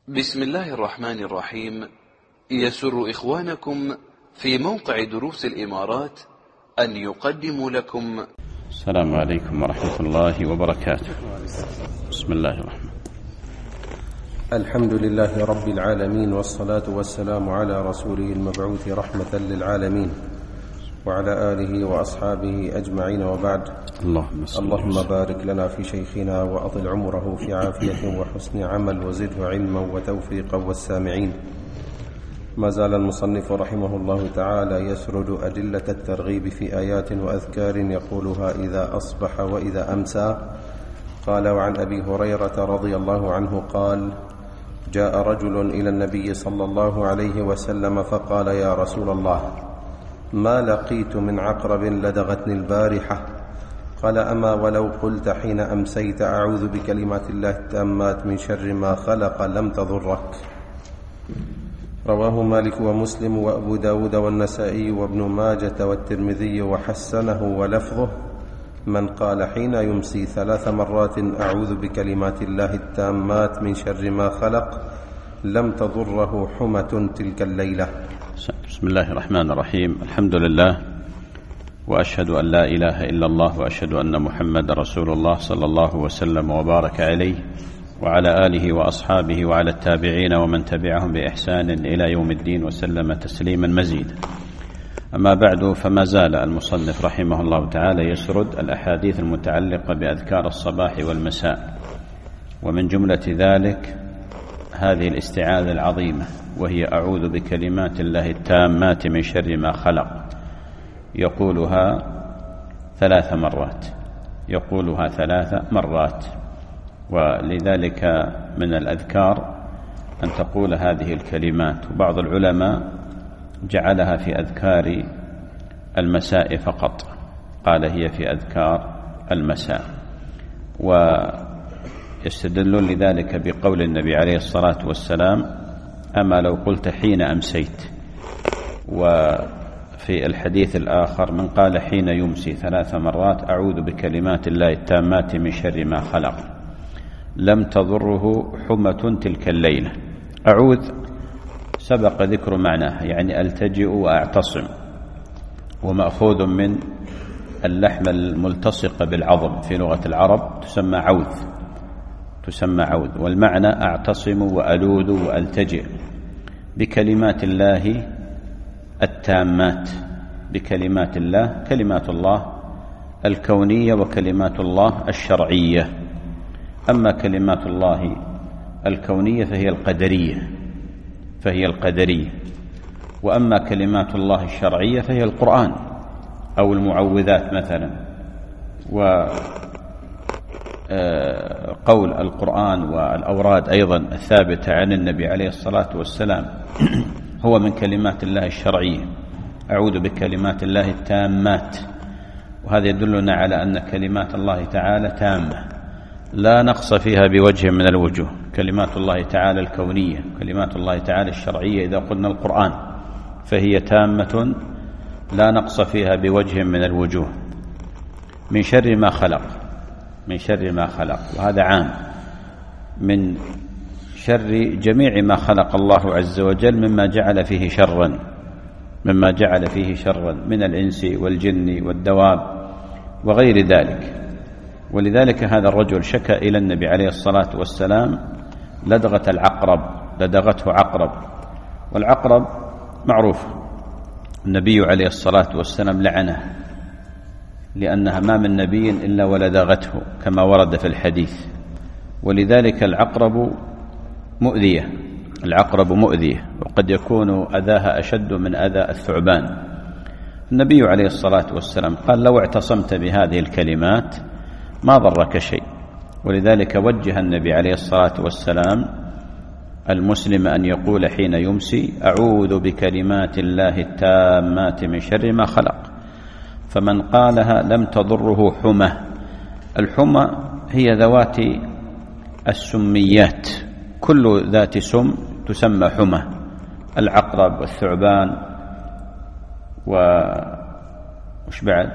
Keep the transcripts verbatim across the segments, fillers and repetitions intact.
بسم الله الرحمن الرحيم. يسر إخوانكم في موقع دروس الإمارات أن يقدموا لكم. السلام عليكم ورحمة الله وبركاته. بسم الله الرحمن الحمد لله رب العالمين، والصلاة والسلام على رسوله المبعوث رحمة للعالمين وعلى آله وأصحابه أجمعين، وبعد. اللهم, اللهم بارك لنا في شيخنا وأطل عمره في عافية وحسن عمل وزده علما وتوفيقا والسامعين. ما زال المصنف رحمه الله تعالى يسرد أدلة الترغيب في آيات وأذكار يقولها إذا أصبح وإذا أمسى. قال: وعن أبي هريرة رضي الله عنه قال: جاء رجل إلى النبي صلى الله عليه وسلم فقال: يا رسول الله، ما لقيت من عقرب لدغتني البارحة. قال: أما ولو قلت حين أمسيت أعوذ بكلمات الله التامات من شر ما خلق لم تضرك. رواه مالك ومسلم وأبو داود والنسائي وابن ماجة والترمذي وحسنه، ولفظه: من قال حين يمسي ثلاث مرات أعوذ بكلمات الله التامات من شر ما خلق لم تضره حمة تلك الليلة. بسم الله الرحمن الرحيم. الحمد لله، وأشهد أن لا إله إلا الله، وأشهد أن محمد رسول الله صلى الله وسلم وبارك عليه وعلى آله وأصحابه وعلى التابعين ومن تبعهم بإحسان إلى يوم الدين، وسلم تسليما مزيدا. أما بعد، فما زال المصنف رحمه الله تعالى يسرد الأحاديث المتعلقة بأذكار الصباح والمساء، ومن جملة ذلك هذه الاستعاذة العظيمة، وهي: أعوذ بكلمات الله التامات من شر ما خلق. يقولها ثلاث مرات يقولها ثلاث مرات ولذلك من الأذكار أن تقول هذه الكلمات. وبعض العلماء جعلها في أذكار المساء فقط، قال هي في أذكار المساء، ويستدلون لذلك بقول النبي عليه الصلاة والسلام: أما لو قلت حين أمسيت. وفي الحديث الآخر: من قال حين يمسي ثلاث مرات أعوذ بكلمات الله التامات من شر ما خلق لم تضره حمة تلك الليلة. أعوذ سبق ذكر معناه، يعني ألتجئ وأعتصم، ومأخوذ من اللحم الملتصق بالعظم، في لغة العرب تسمى عوذ تسمى عوذ والمعنى أعتصم وألوذ وألتجئ بكلمات الله التامات. بكلمات الله، كلمات الله الكونية وكلمات الله الشرعية. أما كلمات الله الكونية فهي القدرية فهي القدرية وأما كلمات الله الشرعية فهي القرآن أو المعوذات مثلا. وقول القرآن والأوراد أيضا الثابتة عن النبي عليه الصلاة والسلام هو من كلمات الله الشرعية: أعوذ بكلمات الله التامات. وهذا يدلنا على أن كلمات الله تعالى تامة لا نقص فيها بوجه من الوجوه. كلمات الله تعالى الكونية، كلمات الله تعالى الشرعية، إذا قلنا القرآن فهي تامة لا نقص فيها بوجه من الوجوه. من شر ما خلق من شر ما خلق وهذا عام، من شر جميع ما خلق الله عز وجل، مما جعل فيه شرا مما جعل فيه شرا من الإنس والجن والدواب وغير ذلك. ولذلك هذا الرجل شكى إلى النبي عليه الصلاة والسلام لدغة العقرب لدغته عقرب. والعقرب معروف، النبي عليه الصلاة والسلام لعنه، لأنها ما من نبي إلا ولدغته كما ورد في الحديث. ولذلك العقرب مؤذية العقرب مؤذية وقد يكون أذاها أشد من أذى الثعبان. النبي عليه الصلاة والسلام قال: لو اعتصمت بهذه الكلمات ما ضرك شيء. ولذلك وجه النبي عليه الصلاة والسلام المسلم أن يقول حين يمسي: أعوذ بكلمات الله التامات من شر ما خلق. فمن قالها لم تضره حمى. الحمى هي ذوات السميات، كل ذات سم تسمى حمى: العقرب والثعبان وش بعد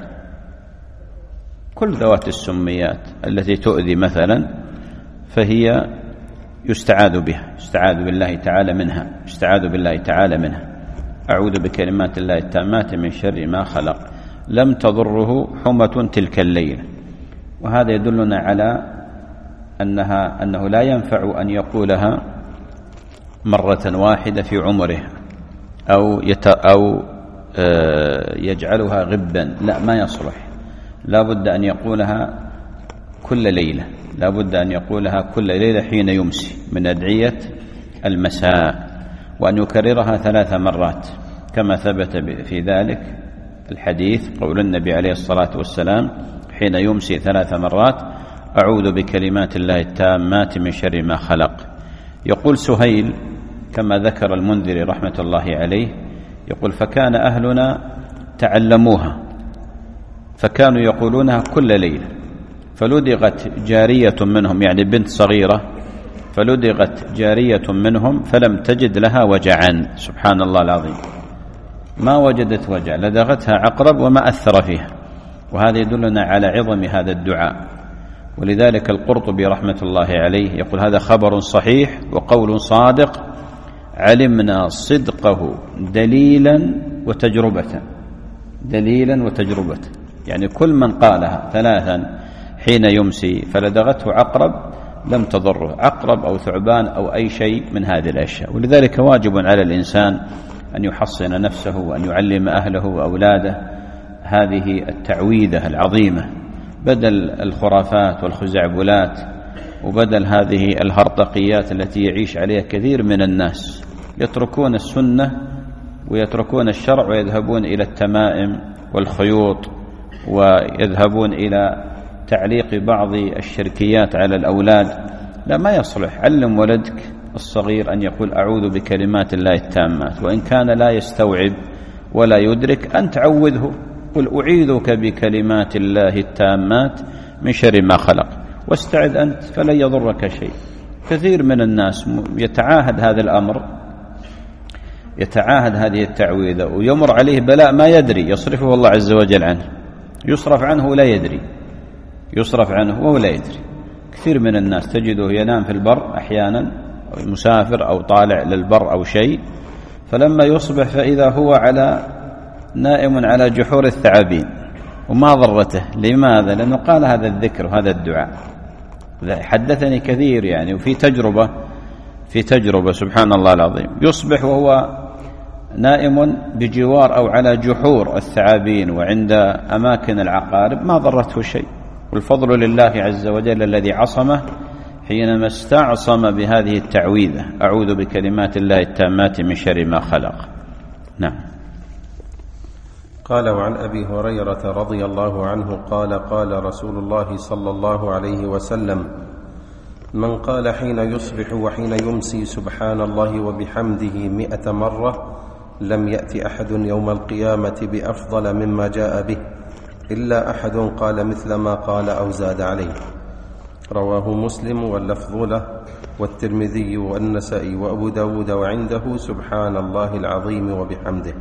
كل ذوات السميات التي تؤذي مثلا، فهي يستعاذ بها، يستعاذ بالله تعالى منها، يستعاذ بالله تعالى منها. أعوذ بكلمات الله التامات من شر ما خلق، لم تضره حمة تلك الليلة. وهذا يدلنا على أنها أنه لا ينفع أن يقولها مرة واحدة في عمره أو يت أو يجعلها غبا، لا، ما يصلح. لا بد أن يقولها كل ليلة، لا بد أن يقولها كل ليلة حين يمسي من أدعية المساء، وأن يكررها ثلاث مرات كما ثبت في ذلك الحديث، قول النبي عليه الصلاة والسلام حين يمسي ثلاث مرات: أعوذ بكلمات الله التامات من شر ما خلق. يقول سهيل كما ذكر المنذري رحمة الله عليه، يقول: فكان أهلنا تعلموها فكانوا يقولونها كل ليلة، فلدغت جارية منهم، يعني بنت صغيرة، فلدغت جارية منهم فلم تجد لها وجعا. سبحان الله العظيم، ما وجدت وجع، لدغتها عقرب وما أثر فيها. وهذا يدلنا على عظم هذا الدعاء. ولذلك القرطبي رحمة الله عليه يقول: هذا خبر صحيح وقول صادق علمنا صدقه دليلا وتجربة، دليلا وتجربة. يعني كل من قالها ثلاثا حين يمسي فلدغته عقرب لم تضره، عقرب أو ثعبان أو أي شيء من هذه الأشياء. ولذلك واجب على الإنسان أن يحصن نفسه وأن يعلم أهله وأولاده هذه التعويذة العظيمة، بدل الخرافات والخزعبلات وبدل هذه الهرطقيات التي يعيش عليها كثير من الناس، يتركون السنة ويتركون الشرع ويذهبون إلى التمائم والخيوط، ويذهبون إلى تعليق بعض الشركيات على الأولاد. لا، ما يصلح. علم ولدك الصغير أن يقول: أعوذ بكلمات الله التامات، وإن كان لا يستوعب ولا يدرك أن تعوذه، قل: أعيذك بكلمات الله التامات من شر ما خلق، واستعذ أنت فلن يضرك شيء. كثير من الناس يتعاهد هذا الأمر، يتعاهد هذه التعويذة، ويمر عليه بلاء ما يدري، يصرفه الله عز وجل عنه، يصرف عنه ولا يدري، يصرف عنه وهو لا يدري. كثير من الناس تجده ينام في البر أحيانا، أو مسافر أو طالع للبر أو شيء، فلما يصبح فإذا هو على نائم على جحور الثعابين وما ضرته. لماذا؟ لأنه قال هذا الذكر وهذا الدعاء. حدثني كثير يعني، وفي تجربة في تجربة سبحان الله العظيم، يصبح وهو نائم بجوار أو على جحور الثعابين وعند أماكن العقارب ما ضرته شيء، والفضل لله عز وجل الذي عصمه حينما استعصم بهذه التعويذة: أعوذ بكلمات الله التامات من شر ما خلق. نعم. قال: وعن أبي هريرة رضي الله عنه قال: قال رسول الله صلى الله عليه وسلم: من قال حين يصبح وحين يمسي سبحان الله وبحمده مئة مرة لم يأت أحد يوم القيامة بأفضل مما جاء به إلا أحد قال مثل ما قال أو زاد عليه. رواه مسلم واللفظ له، والترمذي والنسائي وأبو داود، وعنده سبحان الله العظيم وبحمده.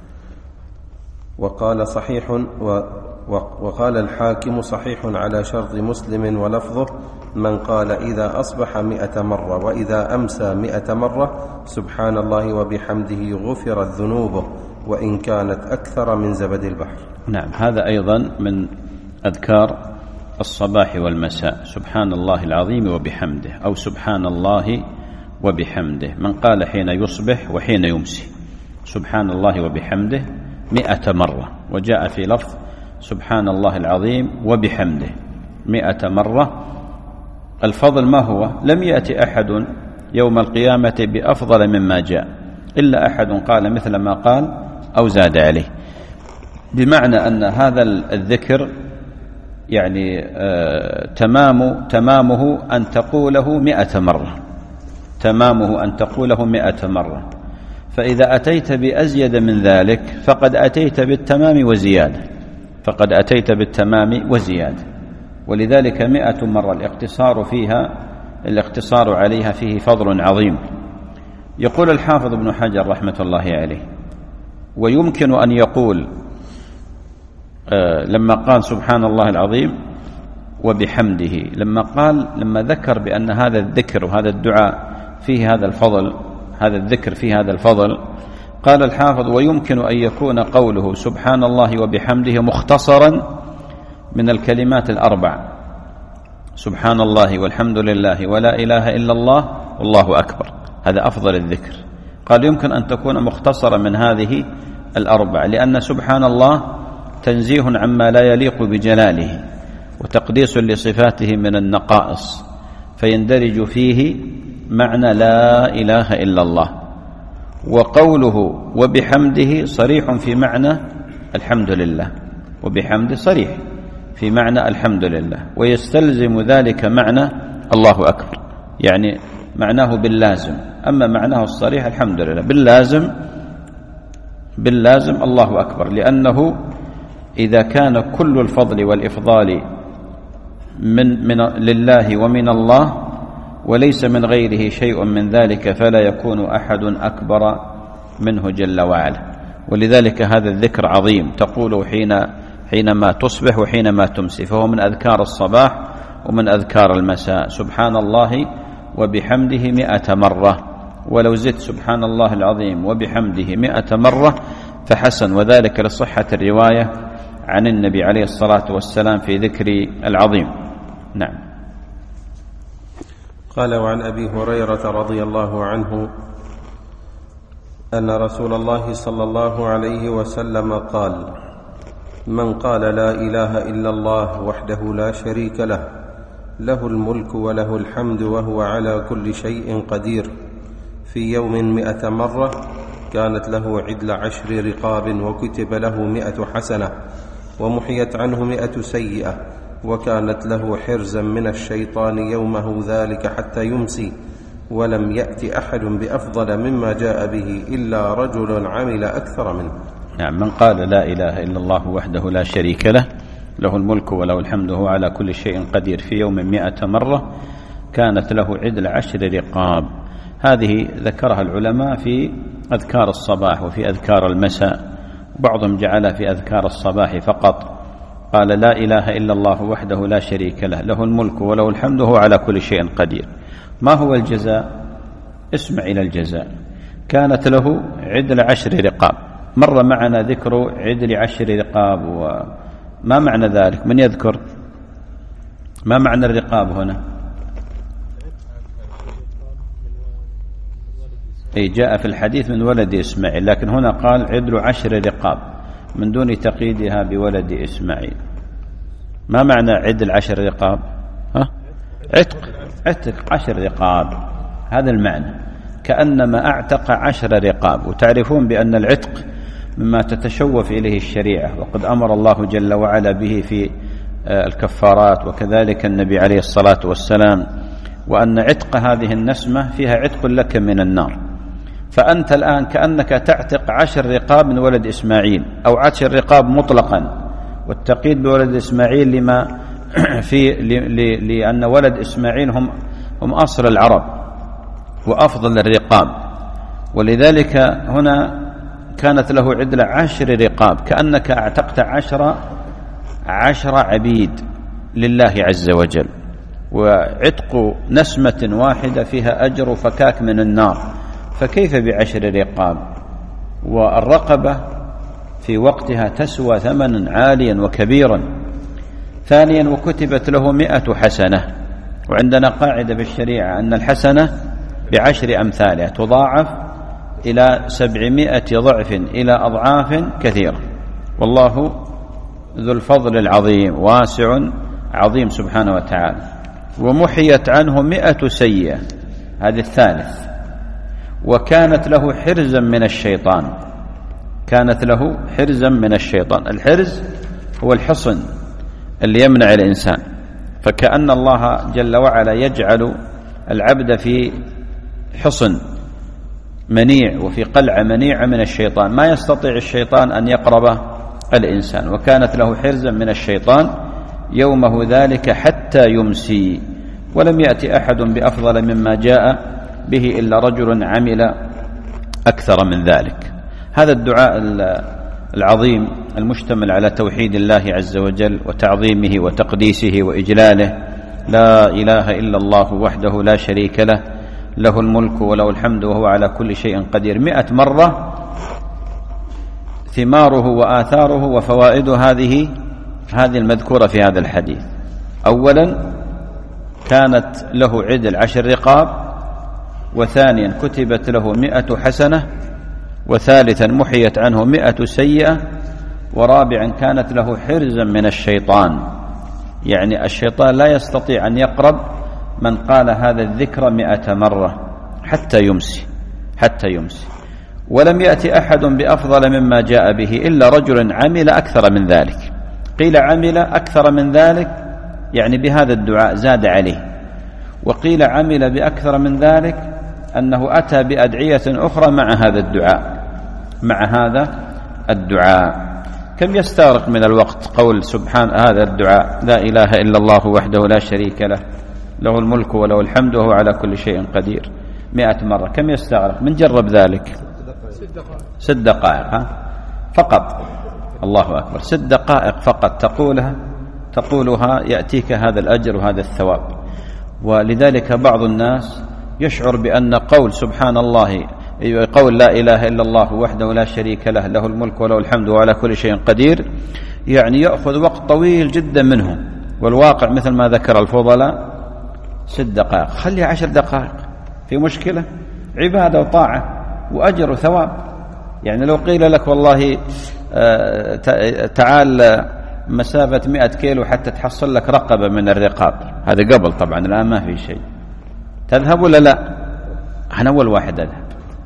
وقال صحيح و وقال الحاكم صحيح على شرط مسلم ولفظه: من قال إذا أصبح مئة مرة وإذا أمسى مئة مرة سبحان الله وبحمده غفرت ذنوبه وإن كانت أكثر من زبد البحر. نعم، هذا أيضا من أذكار الصباح والمساء: سبحان الله العظيم وبحمده، أو سبحان الله وبحمده. من قال حين يصبح وحين يمسي سبحان الله وبحمده مئة مرة، وجاء في لفظ سبحان الله العظيم وبحمده مئة مرة. الفضل ما هو؟ لم يأتي أحد يوم القيامة بأفضل مما جاء إلا أحد قال مثل ما قال أو زاد عليه، بمعنى أن هذا الذكر يعني آه تمام تمامه أن تقوله مئة مرة، تمامه أن تقوله مئة مرة. فإذا أتيت بأزيد من ذلك فقد أتيت بالتمام وزيادة، فقد أتيت بالتمام وزيادة. ولذلك مئة مرة الاقتصار فيها الاقتصار عليها فيه فضل عظيم. يقول الحافظ ابن حجر رحمة الله عليه: ويمكن أن يقول آه لما قال سبحان الله العظيم وبحمده. لما قال لما ذكر بأن هذا الذكر وهذا الدعاء فيه هذا الفضل، هذا الذكر فيه هذا الفضل، قال الحافظ: ويمكن أن يكون قوله سبحان الله وبحمده مختصرا من الكلمات الأربع، سبحان الله والحمد لله ولا إله إلا الله والله أكبر، هذا أفضل الذكر. قال يمكن أن تكون مختصرة من هذه الأربع، لأن سبحان الله تنزيه عما لا يليق بجلاله وتقديس لصفاته من النقائص، فيندرج فيه معنى لا إله إلا الله. وقوله وبحمده صريح في معنى الحمد لله، وبحمده صريح في معنى الحمد لله، ويستلزم ذلك معنى الله أكبر، يعني معناه باللازم. أما معناه الصريح الحمد لله، باللازم باللازم الله أكبر، لأنه إذا كان كل الفضل والإفضال من, من لله ومن الله وليس من غيره شيء من ذلك فلا يكون أحد أكبر منه جل وعلا. ولذلك هذا الذكر عظيم، تقوله حين حينما تصبح وحينما تمسي، فهو من أذكار الصباح ومن أذكار المساء. سبحان الله وبحمده مئة مرة، ولو زدت سبحان الله العظيم وبحمده مئة مرة فحسن، وذلك لصحة الرواية عن النبي عليه الصلاة والسلام في ذكر العظيم. نعم. قال: وعن أبي هريرة رضي الله عنه أن رسول الله صلى الله عليه وسلم قال: من قال لا إله إلا الله وحده لا شريك له، له الملك وله الحمد وهو على كل شيء قدير، في يوم مئة مرة كانت له عدل عشر رقاب، وكتب له مئة حسنة، ومحيت عنه مئة سيئة، وكانت له حرزا من الشيطان يومه ذلك حتى يمسي، ولم يأت أحد بأفضل مما جاء به إلا رجل عمل أكثر منه. نعم. من قال لا إله إلا الله وحده لا شريك له، له الملك وله الحمد وهو على كل شيء قدير، في يوم مئة مرة كانت له عدل عشر رقاب. هذه ذكرها العلماء في أذكار الصباح وفي أذكار المساء، بعضهم جعلها في أذكار الصباح فقط. قال لا إله إلا الله وحده لا شريك له، له الملك وله الحمد وهو على كل شيء قدير. ما هو الجزاء؟ اسمع إلى الجزاء. كانت له عدل عشر رقاب، مر معنا ذكر عدل عشر رقاب، وما معنى ذلك؟ من يذكر ما معنى الرقاب هنا؟ أي جاء في الحديث من ولد إسماعيل، لكن هنا قال عدل عشر رقاب من دون تقييدها بولد إسماعيل. ما معنى عدل عشر رقاب؟ ها؟ عتق عتق عشر رقاب، هذا المعنى، كأنما أعتق عشر رقاب. وتعرفون بأن العتق مما تتشوف إليه الشريعة، وقد أمر الله جل وعلا به في الكفارات، وكذلك النبي عليه الصلاة والسلام، وأن عتق هذه النسمة فيها عتق لك من النار. فأنت الآن كأنك تعتق عشر رقاب من ولد إسماعيل، أو عشر رقاب مطلقا، والتقييد بولد إسماعيل لما في لأن ولد إسماعيل هم هم أصل العرب وأفضل الرقاب، ولذلك هنا كانت له عدل عشر رقاب، كأنك اعتقت عشر عشر عبيد لله عز وجل. وعتق نسمة واحدة فيها أجر فكاك من النار، فكيف بعشر رقاب؟ والرقبة في وقتها تسوى ثمنا عاليا وكبيرا. ثانيا وكتبت له مئة حسنة، وعندنا قاعدة بالشريعة أن الحسنة بعشر أمثالها تضاعف إلى سبعمائة ضعف إلى أضعاف كثيرة، والله ذو الفضل العظيم واسع عظيم سبحانه وتعالى. ومحيت عنه مئة سيئة، هذه الثالث. وكانت له حرزا من الشيطان، كانت له حرزا من الشيطان. الحرز هو الحصن اللي يمنع الإنسان، فكأن الله جل وعلا يجعل العبد في حصن منيع وفي قلعة منيعة من الشيطان، ما يستطيع الشيطان أن يقرب الإنسان. وكانت له حرزا من الشيطان يومه ذلك حتى يمسي، ولم يأتي أحد بأفضل مما جاء به إلا رجل عمل أكثر من ذلك. هذا الدعاء العظيم المشتمل على توحيد الله عز وجل وتعظيمه وتقديسه وإجلاله. لا إله إلا الله وحده لا شريك له، له الملك وله الحمد وهو على كل شيء قدير، مئة مرة. ثماره وآثاره وفوائد هذه هذه المذكورة في هذا الحديث: أولا كانت له عدل عشر رقاب، وثانيا كتبت له مئة حسنة، وثالثا محيت عنه مئة سيئة، ورابعا كانت له حرزا من الشيطان، يعني الشيطان لا يستطيع أن يقرب من قال هذا الذكر مئة مرة حتى يمسي حتى يمسي. ولم يأتي أحد بأفضل مما جاء به إلا رجل عمل أكثر من ذلك. قيل عمل أكثر من ذلك يعني بهذا الدعاء زاد عليه، وقيل عمل بأكثر من ذلك أنه أتى بأدعية أخرى مع هذا الدعاء مع هذا الدعاء. كم يستغرق من الوقت قول سبحان هذا الدعاء: لا إله إلا الله وحده لا شريك له، له الملك وله الحمد وهو على كل شيء قدير، مئة مرة؟ كم يستغرق؟ من جرب ذلك؟ ست دقائق ها؟ فقط. الله أكبر، ست دقائق فقط تقولها تقولها يأتيك هذا الأجر وهذا الثواب. ولذلك بعض الناس يشعر بأن قول سبحان الله، قول لا إله إلا الله وحده لا شريك له، له الملك وله الحمد وعلى كل شيء قدير، يعني يأخذ وقت طويل جدا منه، والواقع مثل ما ذكر الفضلاء ست دقائق. خلي عشر دقائق، في مشكلة؟ عبادة وطاعة وأجر وثواب. يعني لو قيل لك والله تعال مسافة مئة كيلو حتى تحصل لك رقبة من الرقاب، هذا قبل طبعا، الآن ما في شيء، تذهب ولا لا؟ أنا أول واحد أذهب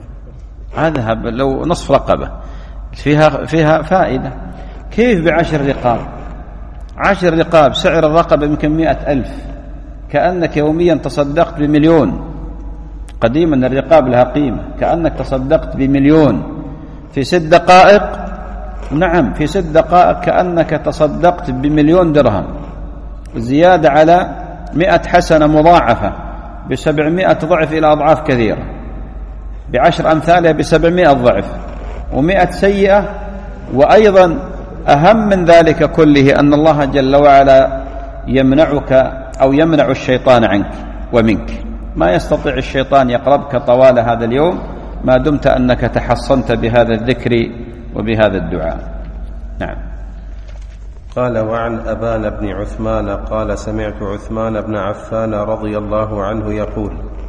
أذهب لو نصف رقبة، فيها فيها فائدة. كيف بعشر رقاب؟ عشر رقاب سعر الرقبة يمكن مئة ألف، كأنك يوميا تصدقت بمليون. قديما الرقاب لها قيمة، كأنك تصدقت بمليون في ست دقائق. نعم، في ست دقائق كأنك تصدقت بمليون درهم، زيادة على مئة حسنة مضاعفة بسبعمائة ضعف إلى أضعاف كثيرة، بعشر أمثالها بسبعمائة ضعف، ومئة سيئة. وأيضا أهم من ذلك كله أن الله جل وعلا يمنعك أو يمنع الشيطان عنك ومنك، ما يستطيع الشيطان يقربك طوال هذا اليوم ما دمت أنك تحصنت بهذا الذكر وبهذا الدعاء. نعم. قال: وعن أبان بن عثمان قال: سمعت عثمان بن عفان رضي الله عنه يقول: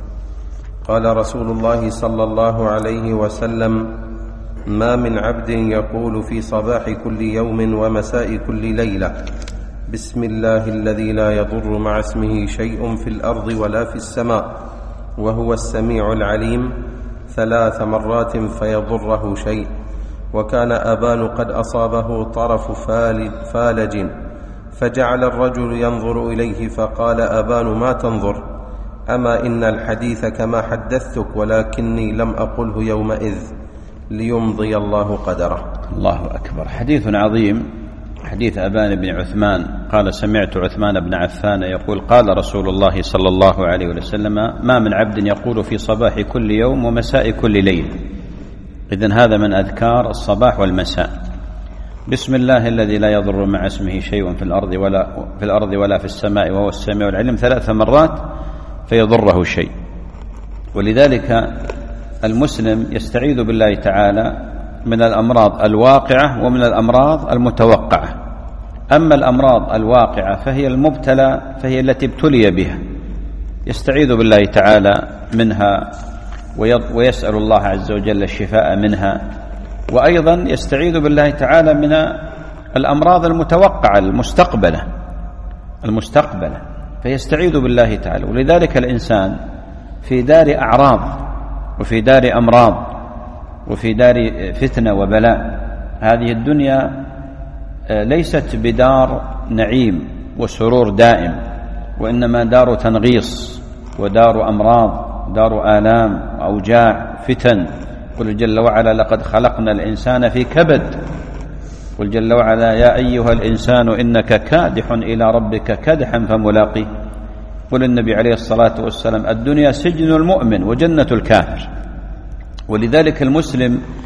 قال رسول الله صلى الله عليه وسلم: ما من عبد يقول في صباح كل يوم ومساء كل ليلة: بسم الله الذي لا يضر مع اسمه شيء في الأرض ولا في السماء وهو السميع العليم، ثلاث مرات فيضره شيء. وكان أبان قد أصابه طرف فالج، فجعل الرجل ينظر إليه، فقال أبان: ما تنظر؟ أما إن الحديث كما حدثتك، ولكني لم أقله يومئذ ليمضي الله قدره. الله أكبر. حديث عظيم، حديث أبان بن عثمان قال: سمعت عثمان بن عفان يقول: قال رسول الله صلى الله عليه وسلم: ما من عبد يقول في صباح كل يوم ومساء كل ليل. إذن هذا من أذكار الصباح والمساء: بسم الله الذي لا يضر مع اسمه شيء في الأرض ولا في الأرض ولا في السماء وهو السميع العليم، ثلاث مرات فيضره شيء. ولذلك المسلم يستعيذ بالله تعالى من الأمراض الواقعة ومن الأمراض المتوقعة. أما الأمراض الواقعة فهي المبتلى، فهي التي ابتلي بها، يستعيذ بالله تعالى منها ويسأل الله عز وجل الشفاء منها. وأيضا يستعيذ بالله تعالى من الأمراض المتوقعة المستقبلة المستقبلة فيستعيذ بالله تعالى. ولذلك الإنسان في دار أعراض وفي دار أمراض وفي دار فتنة وبلاء. هذه الدنيا ليست بدار نعيم وسرور دائم، وإنما دار تنغيص ودار أمراض، دار آلام وأوجاع فتن. قل جل وعلا: لقد خلقنا الإنسان في كبد. قل جل وعلا: يا أيها الإنسان إنك كادح إلى ربك كدحا فملاقيه. قل النبي عليه الصلاة والسلام: الدنيا سجن المؤمن وجنة الكافر. ولذلك المسلم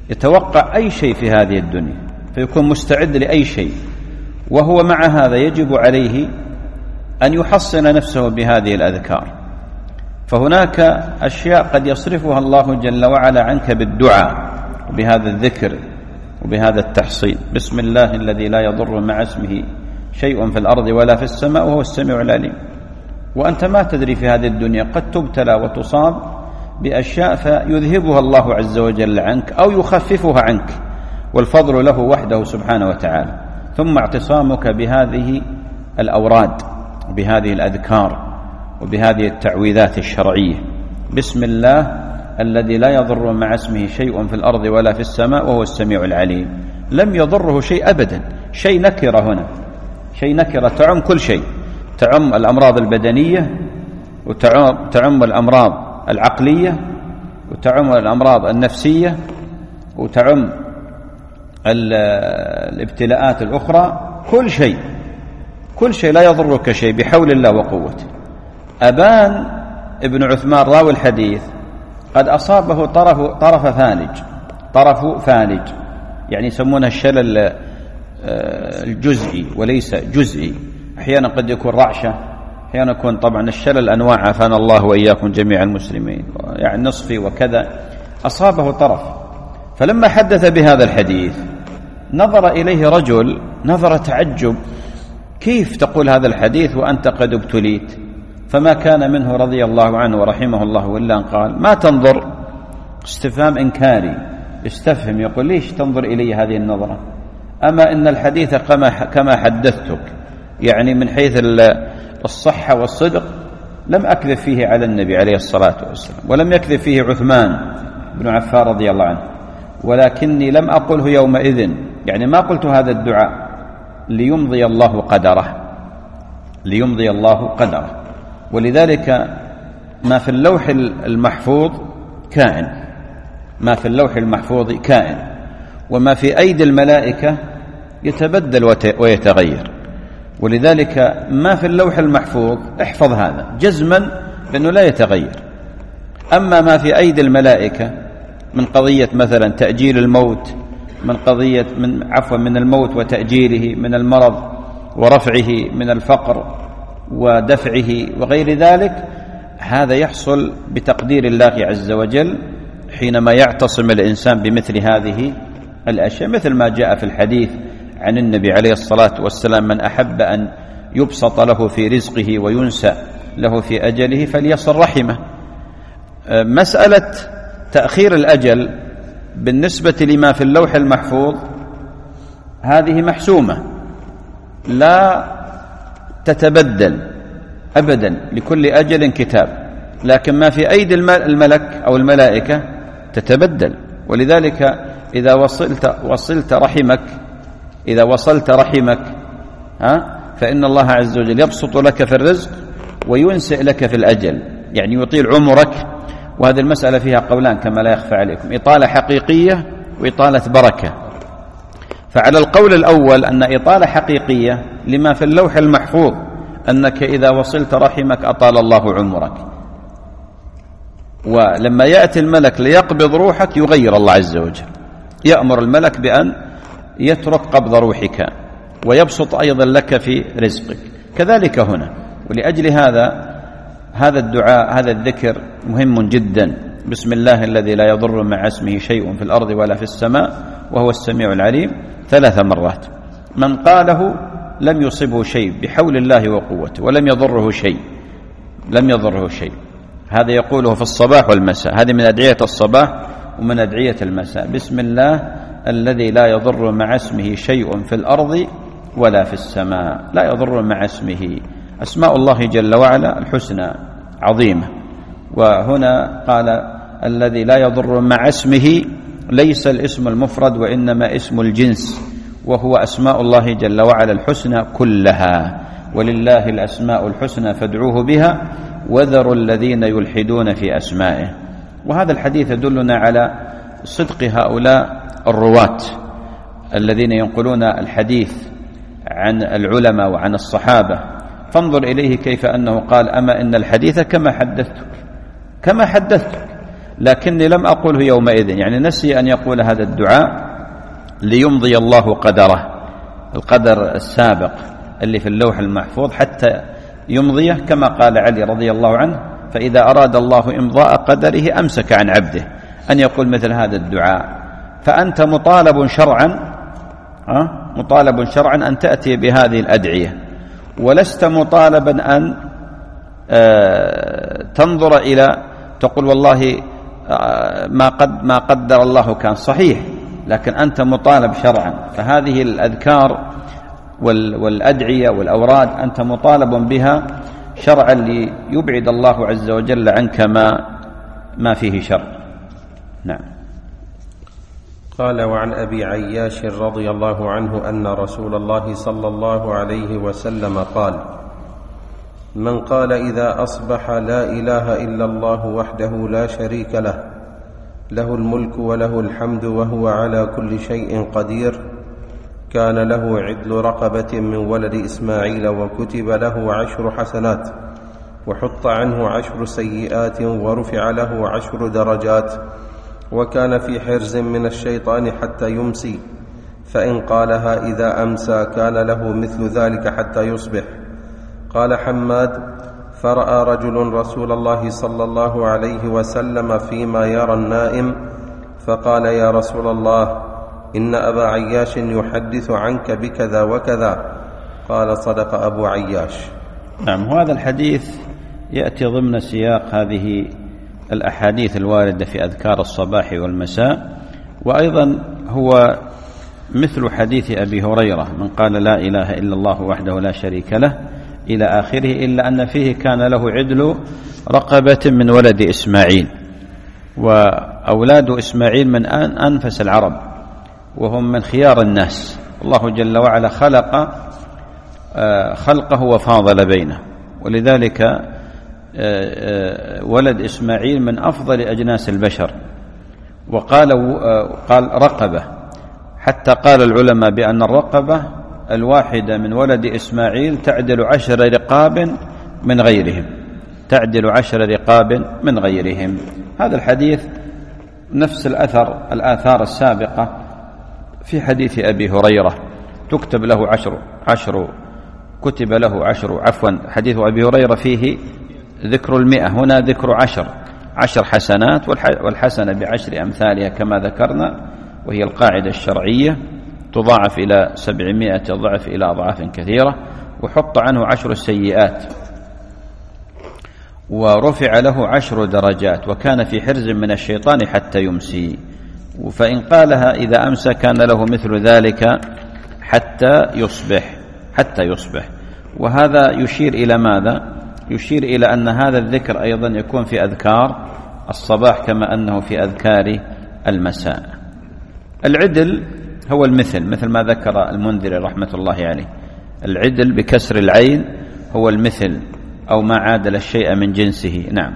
يتوقع أي شيء في هذه الدنيا، فيكون مستعد لأي شيء، وهو مع هذا يجب عليه أن يحصن نفسه بهذه الأذكار. فهناك أشياء قد يصرفها الله جل وعلا عنك بالدعاء وبهذا الذكر وبهذا التحصين. بسم الله الذي لا يضر مع اسمه شيء في الأرض ولا في السماء وهو السميع العليم. وأنت ما تدري في هذه الدنيا قد تبتلى وتصاب بأشياء فيذهبها الله عز وجل عنك أو يخففها عنك، والفضل له وحده سبحانه وتعالى. ثم اعتصامك بهذه الأوراد وبهذه الأذكار وبهذه التعويذات الشرعية. بسم الله الذي لا يضر مع اسمه شيء في الأرض ولا في السماء وهو السميع العليم. لم يضره شيء أبدا، شيء نكرة هنا، شيء نكرة تعم كل شيء، تعم الأمراض البدنية وتعم تعم الأمراض العقلية وتعم الأمراض النفسية وتعم الابتلاءات الأخرى، كل شيء كل شيء لا يضرك شيء بحول الله وقوته. أبان ابن عثمان راوي الحديث قد أصابه طرف طرف فالج طرف فالج يعني يسمونها الشلل الجزئي وليس جزئي. أحيانا قد يكون رعشة، أحيانا يكون طبعا الشلل أنواع، عافانا الله وإياكم جميع المسلمين، يعني نصفي وكذا. أصابه طرف، فلما حدث بهذا الحديث نظر إليه رجل نظر تعجب، كيف تقول هذا الحديث وأنت قد ابتليت؟ فما كان منه رضي الله عنه ورحمه الله إلا أن قال ما تنظر، استفهام إنكاري، استفهم، يقول ليش تنظر إلي هذه النظرة؟ أما إن الحديث كما كما حدثتك، يعني من حيث الصحة والصدق لم أكذب فيه على النبي عليه الصلاة والسلام، ولم يكذب فيه عثمان بن عفان رضي الله عنه، ولكني لم أقله يومئذ، يعني ما قلت هذا الدعاء ليمضي الله قدره ليمضي الله قدره. ولذلك ما في اللوح المحفوظ كائن، ما في اللوح المحفوظ كائن، وما في أيدي الملائكة يتبدل ويتغير. ولذلك ما في اللوح المحفوظ احفظ هذا جزما بأنه لا يتغير. أما ما في أيدي الملائكة من قضية مثلا تأجيل الموت، من قضية من عفوا من الموت وتأجيله، من المرض ورفعه، من الفقر ودفعه وغير ذلك، هذا يحصل بتقدير الله عز وجل حينما يعتصم الإنسان بمثل هذه الأشياء، مثل ما جاء في الحديث عن النبي عليه الصلاة والسلام: من أحب أن يبسط له في رزقه وينسى له في أجله فليصل رحمه. مسألة تأخير الأجل بالنسبة لما في اللوح المحفوظ هذه محسومة لا تتبدل أبدا، لكل أجل كتاب. لكن ما في أيدي الملك أو الملائكة تتبدل. ولذلك إذا وصلت وصلت رحمك إذا وصلت رحمك ها فإن الله عز وجل يبسط لك في الرزق وينسئ لك في الأجل، يعني يطيل عمرك. وهذه المسألة فيها قولان كما لا يخفى عليكم: إطالة حقيقية وإطالة بركة. فعلى القول الأول أن إطالة حقيقية لما في اللوح المحفوظ، أنك إذا وصلت رحمك أطال الله عمرك، ولما يأتي الملك ليقبض روحك يغير الله عز وجل، يأمر الملك بأن يترك قبض روحك ويبسط أيضا لك في رزقك. كذلك هنا. ولأجل هذا هذا الدعاء هذا الذكر مهم جدا: بسم الله الذي لا يضر مع اسمه شيء في الأرض ولا في السماء وهو السميع العليم ثلاث مرات. من قاله لم يصبه شيء بحول الله وقوته، ولم يضره شيء لم يضره شيء. هذا يقوله في الصباح والمساء، هذه من أدعية الصباح ومن أدعية المساء: بسم الله الذي لا يضر مع اسمه شيء في الأرض ولا في السماء. لا يضر مع اسمه، أسماء الله جل وعلا الحسنى عظيمة. وهنا قال الذي لا يضر مع اسمه، ليس الاسم المفرد وإنما اسم الجنس، وهو أسماء الله جل وعلا الحسنى كلها. ولله الأسماء الحسنى فادعوه بها وذروا الذين يلحدون في أسمائه. وهذا الحديث يدلنا على صدق هؤلاء الرواة الذين ينقلون الحديث عن العلماء وعن الصحابة. فانظر إليه كيف أنه قال: أما إن الحديث كما حدثتك كما حدثتك لكني لم أقوله يومئذ، يعني نسي أن يقول هذا الدعاء ليمضي الله قدره، القدر السابق اللي في اللوح المحفوظ حتى يمضيه، كما قال علي رضي الله عنه: فإذا أراد الله إمضاء قدره أمسك عن عبده، أن يقول مثل هذا الدعاء. فأنت مطالب شرعا أه؟ مطالب شرعا أن تأتي بهذه الأدعية، ولست مطالبا أن أه تنظر إلى تقول والله أه ما قد ما قدر الله كان صحيح، لكن أنت مطالب شرعا. فهذه الأذكار والأدعية والأوراد أنت مطالب بها شرعا ليبعد الله عز وجل عنك ما ما فيه شر. نعم. قال: وعن أبي عياش رضي الله عنه أن رسول الله صلى الله عليه وسلم قال: من قال إذا أصبح لا إله إلا الله وحده لا شريك له، له الملك وله الحمد وهو على كل شيء قدير، كان له عدل رقبة من ولد إسماعيل، وكتب له عشر حسنات، وحط عنه عشر سيئات، ورفع له عشر درجات، وكان في حرز من الشيطان حتى يمسي، فإن قالها إذا أمسى كان له مثل ذلك حتى يصبح. قال حماد: فرأى رجل رسول الله صلى الله عليه وسلم فيما يرى النائم، فقال: يا رسول الله، إن أبا عياش يحدث عنك بكذا وكذا. قال: صدق أبو عياش. نعم. وهذا الحديث يأتي ضمن سياق هذه الأحاديث الواردة في أذكار الصباح والمساء، وأيضا هو مثل حديث أبي هريرة: من قال لا إله إلا الله وحده لا شريك له إلى آخره، إلا أن فيه كان له عدل رقبة من ولد إسماعيل. وأولاد إسماعيل من أنفس العرب، وهم من خيار الناس. الله جل وعلا خلق خلقه وفاضل بينه، ولذلك ولد إسماعيل من أفضل أجناس البشر. وقال قال رقبة، حتى قال العلماء بأن الرقبة الواحدة من ولد إسماعيل تعدل عشر رقاب من غيرهم، تعدل عشر رقاب من غيرهم. هذا الحديث نفس الأثر الآثار السابقة في حديث أبي هريرة: تكتب له عشر عشر كتب له عشر عفوا حديث أبي هريرة فيه ذكر المئة، هنا ذكر عشر عشر حسنات، والحسنة بعشر أمثالها كما ذكرنا، وهي القاعدة الشرعية، تضاعف إلى سبعمائة ضعف إلى أضعاف كثيرة. وحط عنه عشر السيئات، ورفع له عشر درجات، وكان في حرز من الشيطان حتى يمسي، فإن قالها إذا أمسى كان له مثل ذلك حتى يصبح حتى يصبح. وهذا يشير إلى ماذا؟ يشير إلى أن هذا الذكر أيضا يكون في أذكار الصباح كما أنه في أذكار المساء. العدل هو المثل، مثل ما ذكر المنذري رحمة الله عليه: العدل بكسر العين هو المثل، أو ما عادل الشيء من جنسه. نعم.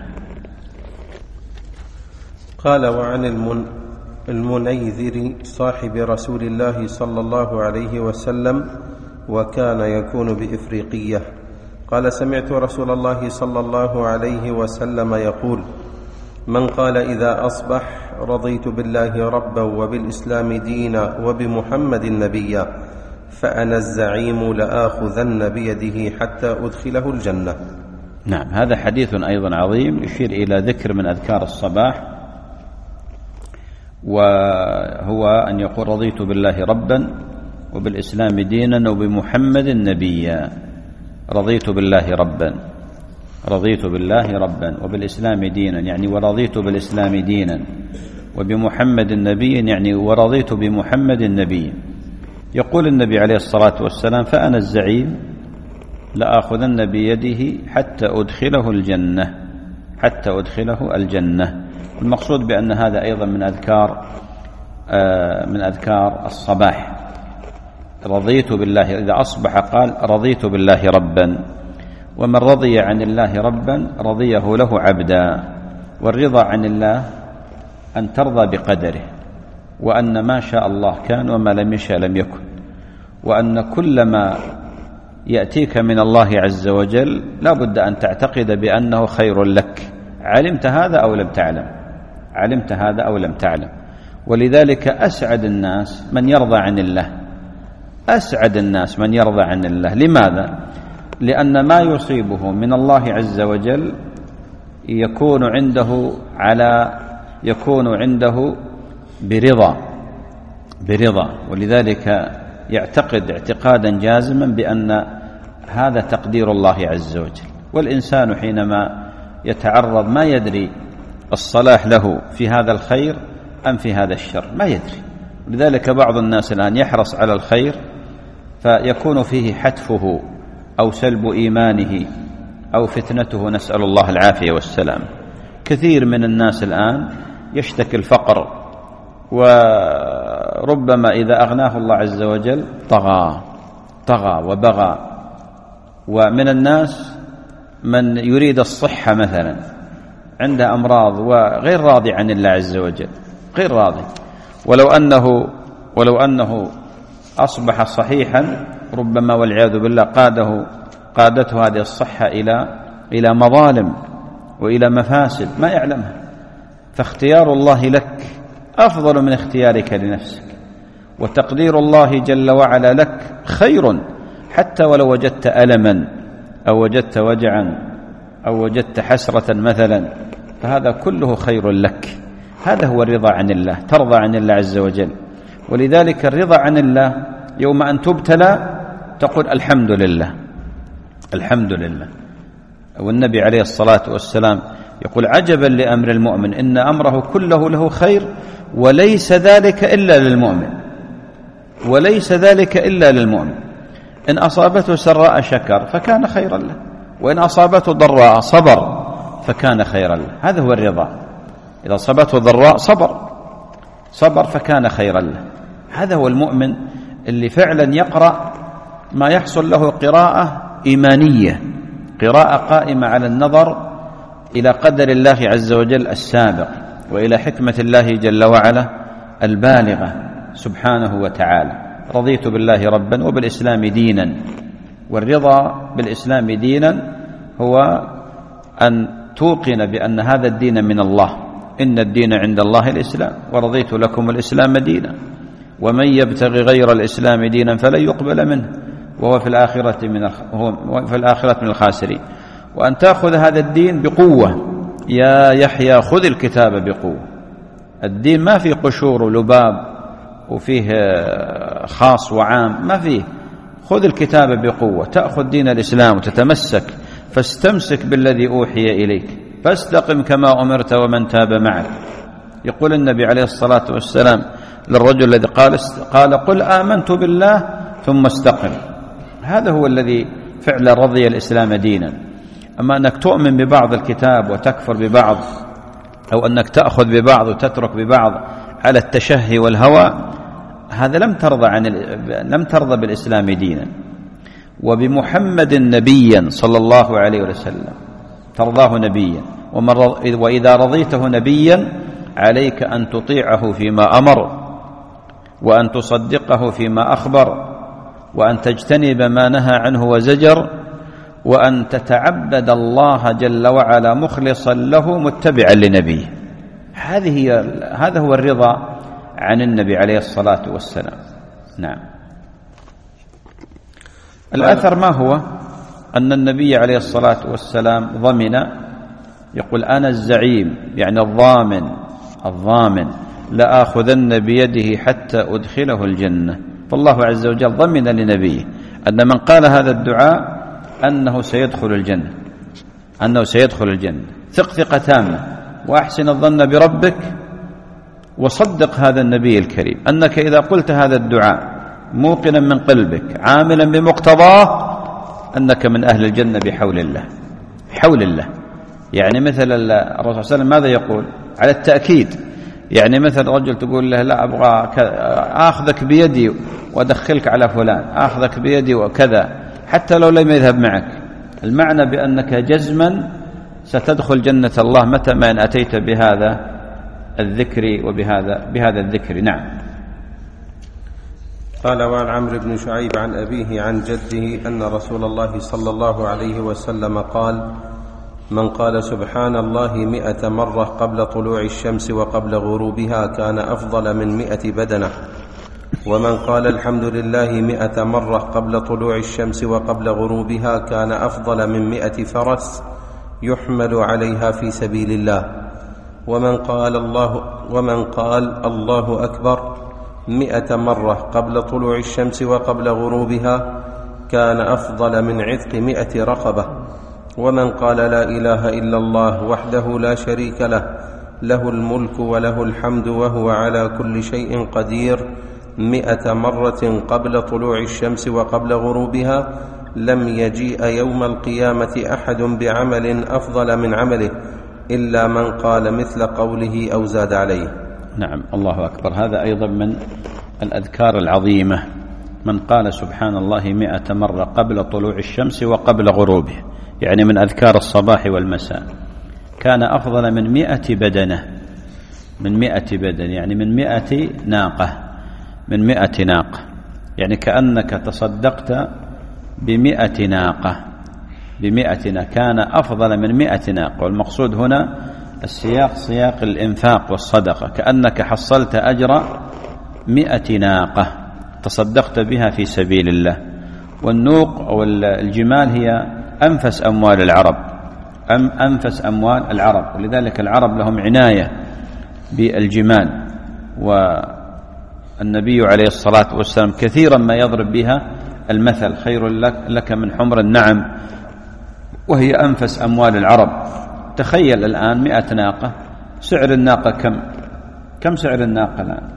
قال: وعن المن المنيذر صاحب رسول الله صلى الله عليه وسلم، وكان يكون بإفريقية، قال: سمعت رسول الله صلى الله عليه وسلم يقول: من قال إذا أصبح رضيت بالله ربا وبالإسلام دينا وبمحمد نبيا، فأنا الزعيم لآخذن بيده حتى أدخله الجنة. نعم. هذا حديث أيضا عظيم يشير إلى ذكر من أذكار الصباح، وهو أن يقول: رضيت بالله ربا وبالإسلام دينا وبمحمد نبيا. رضيت بالله ربا رضيت بالله ربا وبالإسلام دينا، يعني ورضيت بالإسلام دينا، وبمحمد نبيا، يعني ورضيت بمحمد نبيا. يقول النبي عليه الصلاة والسلام: فأنا الزعيم لآخذن بيده حتى أدخله الجنة حتى أدخله الجنة. المقصود بأن هذا أيضا من أذكار من أذكار الصباح. رضيت بالله، إذا أصبح قال: رضيت بالله ربا. ومن رضي عن الله ربا رضيه له عبدا. والرضا عن الله أن ترضى بقدره، وأن ما شاء الله كان وما لم يشاء لم يكن، وأن كل ما يأتيك من الله عز وجل لا بد أن تعتقد بأنه خير لك، علمت هذا أو لم تعلم علمت هذا أو لم تعلم. ولذلك أسعد الناس من يرضى عن الله، أسعد الناس من يرضى عن الله. لماذا؟ لأن ما يصيبه من الله عز وجل يكون عنده على يكون عنده برضا برضا ولذلك يعتقد اعتقادا جازما بأن هذا تقدير الله عز وجل. والإنسان حينما يتعرض ما يدري الصلاح له في هذا الخير أم في هذا الشر، ما يدري. ولذلك بعض الناس الآن يحرص على الخير فيكون فيه حتفه أو سلب إيمانه أو فتنته، نسأل الله العافية والسلام. كثير من الناس الآن يشتكي الفقر، وربما إذا أغناه الله عز وجل طغى طغى وبغى. ومن الناس من يريد الصحة مثلا، عنده أمراض وغير راضي عن الله عز وجل، غير راضي، ولو أنه ولو أنه أصبح صحيحا ربما والعياذ بالله قاده قادته هذه الصحة إلى إلى مظالم وإلى مفاسد ما يعلمها. فاختيار الله لك أفضل من اختيارك لنفسك، وتقدير الله جل وعلا لك خير، حتى ولو وجدت ألما أو وجدت وجعا أو وجدت حسرة مثلا، فهذا كله خير لك. هذا هو الرضا عن الله، ترضى عن الله عز وجل. ولذلك الرضا عن الله يوم أن تبتلى تقول الحمد لله الحمد لله. والنبي عليه الصلاة والسلام يقول عجبا لأمر المؤمن إن أمره كله له خير وليس ذلك إلا للمؤمن، وليس ذلك إلا للمؤمن. إن أصابته سراء شكر فكان خيرا له، وإن أصابته ضراء صبر فكان خيرا له. هذا هو الرضا. إذا أصابته ضراء صبر صبر فكان خيرا له. هذا هو المؤمن اللي فعلا يقرأ ما يحصل له قراءة إيمانية، قراءة قائمة على النظر إلى قدر الله عز وجل السابق، وإلى حكمة الله جل وعلا البالغة سبحانه وتعالى. رضيت بالله ربا وبالإسلام دينا. والرضا بالإسلام دينا هو أن توقن بأن هذا الدين من الله، إن الدين عند الله الإسلام، ورضيت لكم الإسلام دينا، ومن يبتغي غير الإسلام دينا فلن يقبل منه وهو في الآخرة من هو في الآخرة من الخاسرين. وأن تأخذ هذا الدين بقوة. يا يحيى خذ الكتاب بقوة. الدين ما فيه قشور ولباب وفيه خاص وعام، ما فيه. خذ الكتاب بقوة، تأخذ دين الإسلام وتتمسك، فاستمسك بالذي أوحي إليك، فاستقم كما أمرت ومن تاب معك. يقول النبي عليه الصلاة والسلام للرجل الذي قال قال قل آمنت بالله ثم استقم. هذا هو الذي فعلا رضي الإسلام دينا. أما أنك تؤمن ببعض الكتاب وتكفر ببعض، أو أنك تأخذ ببعض وتترك ببعض على التشهي والهوى، هذا لم ترضى عن لم ترضى بالإسلام دينا. وبمحمد نبيا صلى الله عليه وسلم ترضاه نبيا. وإذا رضيته نبيا عليك أن تطيعه فيما أمر، وأن تصدقه فيما أخبر، وأن تجتنب ما نهى عنه وزجر، وأن تتعبد الله جل وعلا مخلصا له متبعا لنبيه. هذه هذا هو الرضا عن النبي عليه الصلاة والسلام. نعم. الأثر ما هو؟ أن النبي عليه الصلاة والسلام ضمن، يقول أنا الزعيم، يعني الضامن الضامن لآخذن بيده حتى أدخله الجنة. فالله عز وجل ضمن لنبيه أن من قال هذا الدعاء أنه سيدخل الجنة، أنه سيدخل الجنة. ثق ثقة تامة، وأحسن الظن بربك، وصدق هذا النبي الكريم أنك إذا قلت هذا الدعاء موقنا من قلبك عاملا بمقتضاه أنك من أهل الجنة بحول الله، بحول الله. يعني مثل الرسول صلى الله عليه وسلم ماذا يقول على التأكيد؟ يعني مثل رجل تقول له لا أبغى آخذك بيدي وأدخلك على فلان، آخذك بيدي وكذا، حتى لو لم يذهب معك، المعنى بأنك جزما ستدخل جنة الله متى ما أن أتيت بهذا الذكر وبهذا بهذا الذكر. نعم. قال وعن عمرو بن شعيب عن أبيه عن جده أن رسول الله صلى الله عليه وسلم قال من قال سبحان الله مئة مرة قبل طلوع الشمس وقبل غروبها كان أفضل من مئة بدنة. ومن قال الحمد لله مئة مرة قبل طلوع الشمس وقبل غروبها كان أفضل من مئة فرس يحمل عليها في سبيل الله. ومن قال الله, ومن قال الله أكبر مئة مرة قبل طلوع الشمس وقبل غروبها كان أفضل من عتق مئة رقبة. ومن قال لا إله إلا الله وحده لا شريك له له الملك وله الحمد وهو على كل شيء قدير مئة مرة قبل طلوع الشمس وقبل غروبها لم يجيء يوم القيامة أحد بعمل أفضل من عمله إلا من قال مثل قوله أو زاد عليه. نعم، الله أكبر. هذا أيضا من الأذكار العظيمة. من قال سبحان الله مئة مرة قبل طلوع الشمس وقبل غروبه، يعني من أذكار الصباح والمساء، كان أفضل من مئة بدنة، من مئة بدن يعني من مئة ناقة، من مئة ناقة، يعني كأنك تصدقت بمئة ناقة، بمئة ناقة كان أفضل من مئة ناقة. والمقصود هنا السياق سياق الإنفاق والصدقة، كأنك حصلت أجر مئة ناقة تصدقت بها في سبيل الله. والنوق أو الجمال هي أنفس أموال العرب، أم أنفس أموال العرب، ولذلك العرب لهم عناية بالجمال. والنبي عليه الصلاة والسلام كثيرا ما يضرب بها المثل: خير لك, لك من حمر النعم، وهي أنفس أموال العرب. تخيل الآن مئة ناقة، سعر الناقة كم؟ كم سعر الناقة الآن؟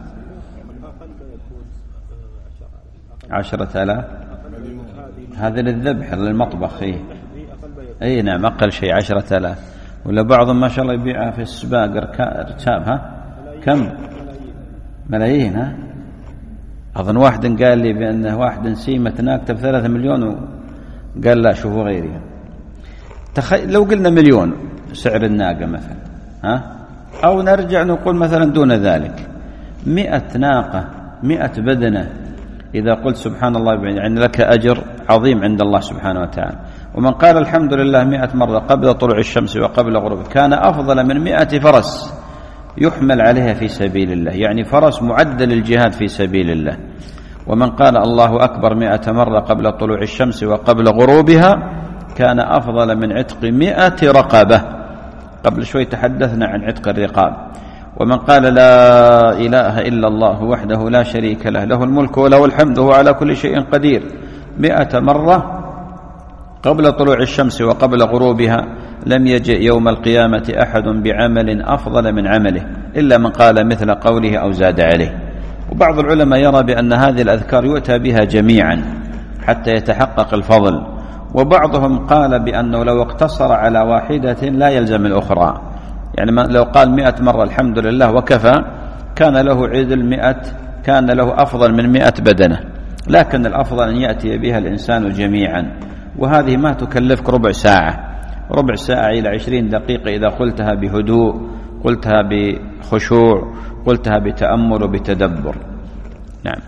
عشرة آلاف. هذا للذبح للمطبخ. إيه؟ أي نعم، أقل شيء عشرة آلاف. ولا بعضهم ما شاء الله يبيعها في السباق ركاب. ها كم؟ ملايين. ها أظن واحد قال لي بأنه واحد سيمة ناقته بثلاثة مليون، وقال لا شوفوا غيري. تخيل لو قلنا مليون سعر الناقة مثلا، ها أو نرجع نقول مثلا دون ذلك، مئة ناقة مئة بدنة، إذا قلت سبحان الله يعني لك أجر عظيم عند الله سبحانه وتعالى. ومن قال الحمد لله مئة مرة قبل طلوع الشمس وقبل غروبه كان أفضل من مئة فرس يحمل عليها في سبيل الله، يعني فرس معدل الجهاد في سبيل الله. ومن قال الله أكبر مئة مرة قبل طلوع الشمس وقبل غروبها كان أفضل من عتق مئة رقبة. قبل شوي تحدثنا عن عتق الرقاب. ومن قال لا إله إلا الله وحده لا شريك له له الملك وله الحمد وهو على كل شيء قدير مئة مرة قبل طلوع الشمس وقبل غروبها لم يجئ يوم القيامة أحد بعمل أفضل من عمله إلا من قال مثل قوله أو زاد عليه. وبعض العلماء يرى بأن هذه الأذكار يؤتى بها جميعا حتى يتحقق الفضل، وبعضهم قال بأنه لو اقتصر على واحدة لا يلزم الأخرى، يعني لو قال مئة مرة الحمد لله وكفى كان له عدل مئة، كان له أفضل من مئة بدنة. لكن الأفضل أن يأتي بها الإنسان جميعا، وهذه ما تكلفك ربع ساعة، ربع ساعة إلى عشرين دقيقة إذا قلتها بهدوء، قلتها بخشوع، قلتها بتأمل وبتدبر. نعم.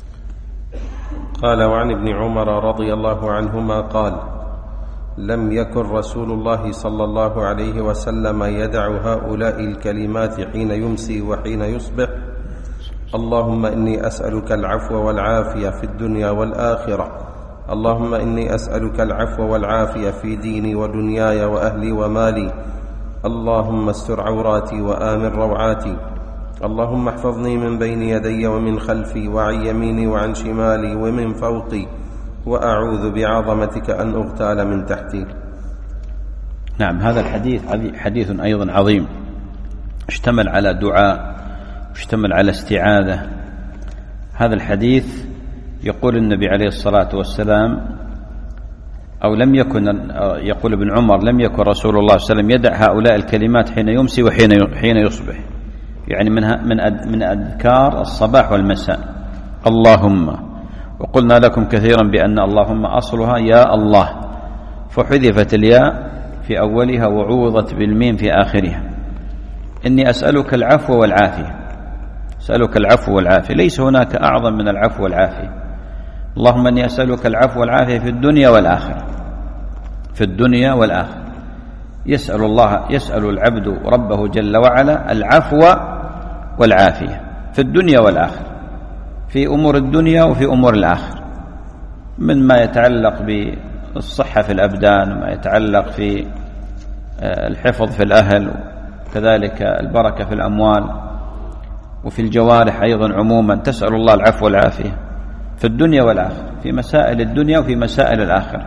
قال وعن ابن عمر رضي الله عنهما قال لم يكن رسول الله صلى الله عليه وسلم يدع هؤلاء الكلمات حين يمسي وحين يصبح: اللهم إني أسألك العفو والعافية في الدنيا والآخرة، اللهم إني أسألك العفو والعافية في ديني ودنياي وأهلي ومالي، اللهم استر عوراتي وآمن روعاتي، اللهم احفظني من بين يدي ومن خلفي وعن يميني وعن شمالي ومن فوقي، وأعوذ بعظمتك أن أغتال من تحتي. نعم، هذا الحديث حديث أيضا عظيم، اشتمل على دعاء، اشتمل على استعاذة. هذا الحديث يقول النبي عليه الصلاة والسلام، أو لم يكن، يقول ابن عمر لم يكن رسول الله صلى الله عليه وسلم يدع هؤلاء الكلمات حين يمسي وحين حين يصبح، يعني من من من أذكار الصباح والمساء. اللهم، وقلنا لكم كثيرا بأن اللهم أصلها يا الله، فحذفت الياء في أولها وعوضت بالميم في آخرها. إني أسألك العفو والعافية، أسألك العفو والعافية، ليس هناك أعظم من العفو والعافية. اللهم إني أسألك العفو والعافية في الدنيا والآخرة، في الدنيا والآخرة. يسأل الله يسأل العبد ربه جل وعلا العفو والعافية في الدنيا والآخرة، في أمور الدنيا وفي أمور الآخرة، من ما يتعلق بالصحة في الأبدان وما يتعلق في الحفظ في الأهل، وكذلك البركة في الأموال، وفي الجوارح أيضا عموما تسأل الله العفو والعافية في الدنيا والآخرة، في مسائل الدنيا وفي مسائل الآخرة.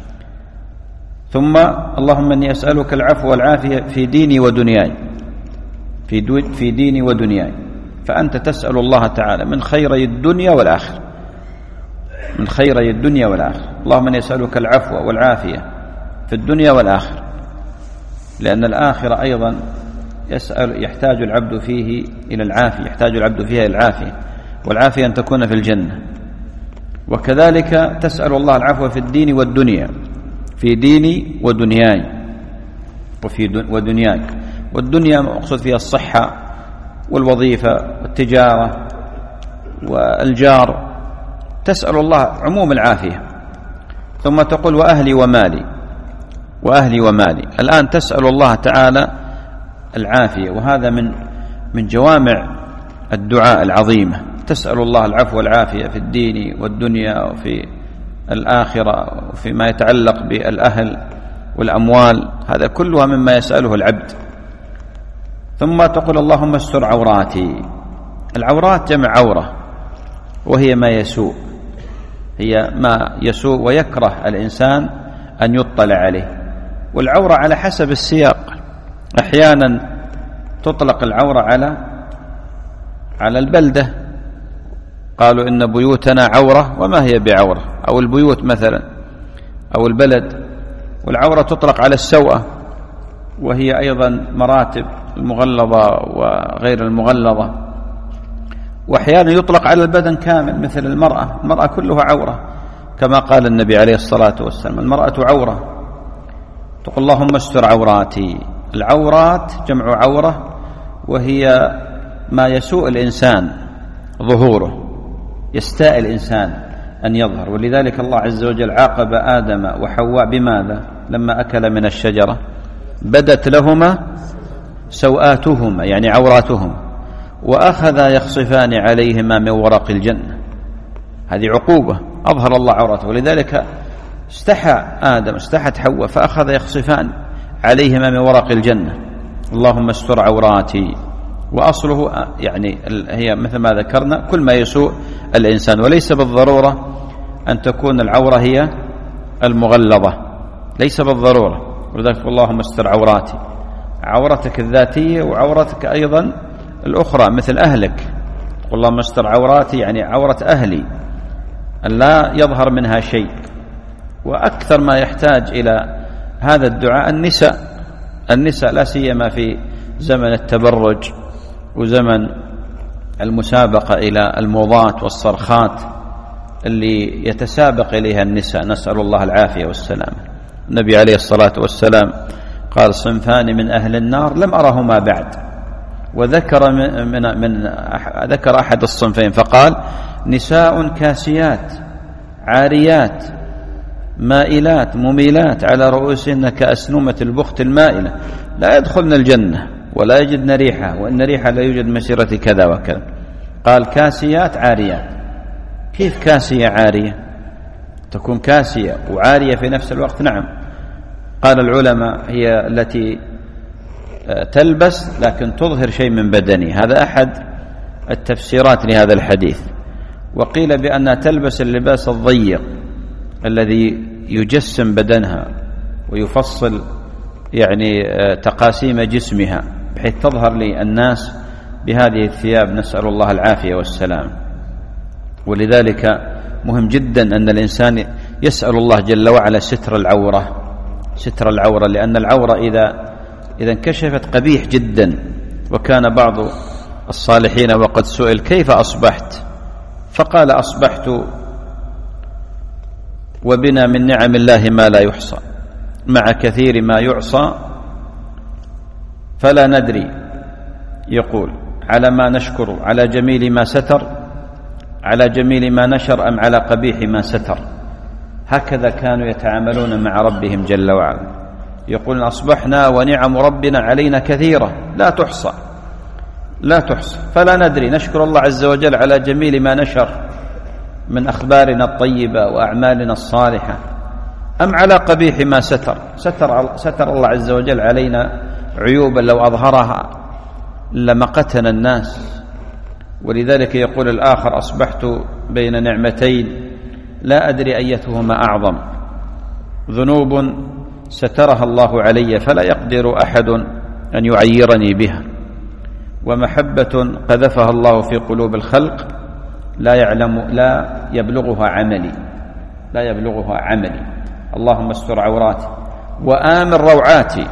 ثم اللهم إني أسألك العفو والعافية في ديني ودنياي، في, دو في ديني ودنياي، فأنت تسأل الله تعالى من خيري الدنيا والآخرة، من خيري الدنيا والآخرة. اللهم إني أسألك العفو والعافية في الدنيا والآخرة، لأن الآخرة أيضا يسأل يحتاج العبد فيه إلى العافية، يحتاج العبد فيها إلى العافية، والعافية أن تكون في الجنة. وكذلك تسأل الله العفو في الدين والدنيا، في ديني ودنياي وفي ودنياك. والدنيا مقصود فيها الصحة والوظيفة والتجارة والجار، تسأل الله عموم العافية. ثم تقول وأهلي ومالي، وأهلي ومالي. الآن تسأل الله تعالى العافية، وهذا من من جوامع الدعاء العظيمة. تسأل الله العفو والعافية في الدين والدنيا وفي الآخرة وفيما يتعلق بالأهل والأموال، هذا كلها مما يسأله العبد. ثم تقول اللهم استر عوراتي. العورات جمع عورة، وهي ما يسوء، هي ما يسوء ويكره الإنسان أن يطلع عليه. والعورة على حسب السياق، أحيانا تطلق العورة على على البلدة، قالوا إن بيوتنا عورة وما هي بعورة، أو البيوت مثلا أو البلد. والعورة تطلق على السوءة، وهي أيضا مراتب المغلظة وغير المغلظة. وأحيانا يطلق على البدن كامل مثل المرأة، المرأة كلها عورة، كما قال النبي عليه الصلاة والسلام المرأة عورة. تقول اللهم استر عوراتي. العورات جمع عورة، وهي ما يسوء الإنسان ظهوره، يستاء الإنسان أن يظهر. ولذلك الله عز وجل عاقب آدم وحواء بماذا؟ لما أكل من الشجرة بدت لهما سوآتهما، يعني عوراتهم، وأخذا يخصفان عليهما من ورق الجنة. هذه عقوبة، أظهر الله عورته. ولذلك استحى آدم، استحت حواء، فأخذ يخصفان عليهما من ورق الجنة. اللهم استر عوراتي. وأصله يعني هي مثل ما ذكرنا كل ما يسوء الإنسان، وليس بالضرورة أن تكون العورة هي المغلظة، ليس بالضرورة. ولذلك اللهم استر عوراتي، عورتك الذاتية وعورتك أيضا الأخرى مثل أهلك. اللهم استر عوراتي يعني عورة أهلي، أن لا يظهر منها شيء. وأكثر ما يحتاج إلى هذا الدعاء النساء، النساء لا سيما في زمن التبرج وزمن المسابقة إلى الموضات والصرخات اللي يتسابق إليها النساء، نسأل الله العافية والسلام. النبي عليه الصلاة والسلام قال صنفان من أهل النار لم أرهما بعد، وذكر من, من, من ذكر أحد الصنفين فقال نساء كاسيات عاريات مائلات مميلات على رؤوسهن كأسنمة البخت المائلة لا يدخلن الجنة ولا يجدن ريحها، وإن ريحها لا يوجد مسيرة كذا وكذا. قال كاسيات عاريات. كيف كاسية عارية؟ تكون كاسية وعارية في نفس الوقت؟ نعم، قال العلماء هي التي تلبس لكن تظهر شيء من بدني، هذا أحد التفسيرات لهذا الحديث. وقيل بأنها تلبس اللباس الضيق الذي يجسم بدنها ويفصل يعني تقاسيم جسمها بحيث تظهر للناس بهذه الثياب، نسأل الله العافية والسلام. ولذلك مهم جدا أن الإنسان يسأل الله جل وعلا ستر العورة، ستر العورة، لأن العورة إذا إذا انكشفت قبيح جدا. وكان بعض الصالحين وقد سئل كيف أصبحت؟ فقال أصبحت وبنا من نعم الله ما لا يحصى، مع كثير ما يعصى فلا ندري، يقول على ما نشكر، على جميل ما ستر، على جميل ما نشر، أم على قبيح ما ستر. هكذا كانوا يتعاملون مع ربهم جل وعلا. يقول أصبحنا ونعم ربنا علينا كثيرة لا تحصى لا تحصى، فلا ندري نشكر الله عز وجل على جميل ما نشر من أخبارنا الطيبة وأعمالنا الصالحة، أم على قبيح ما ستر ستر, ستر الله عز وجل علينا عيوبا لو أظهرها لمقتنا الناس. ولذلك يقول الآخر أصبحت بين نعمتين لا أدري أيتهما أعظم، ذنوب سترها الله علي فلا يقدر أحد أن يعيرني بها، ومحبة قذفها الله في قلوب الخلق لا يعلم لا يبلغها عملي لا يبلغها عملي اللهم استر عوراتي وآمن روعاتي.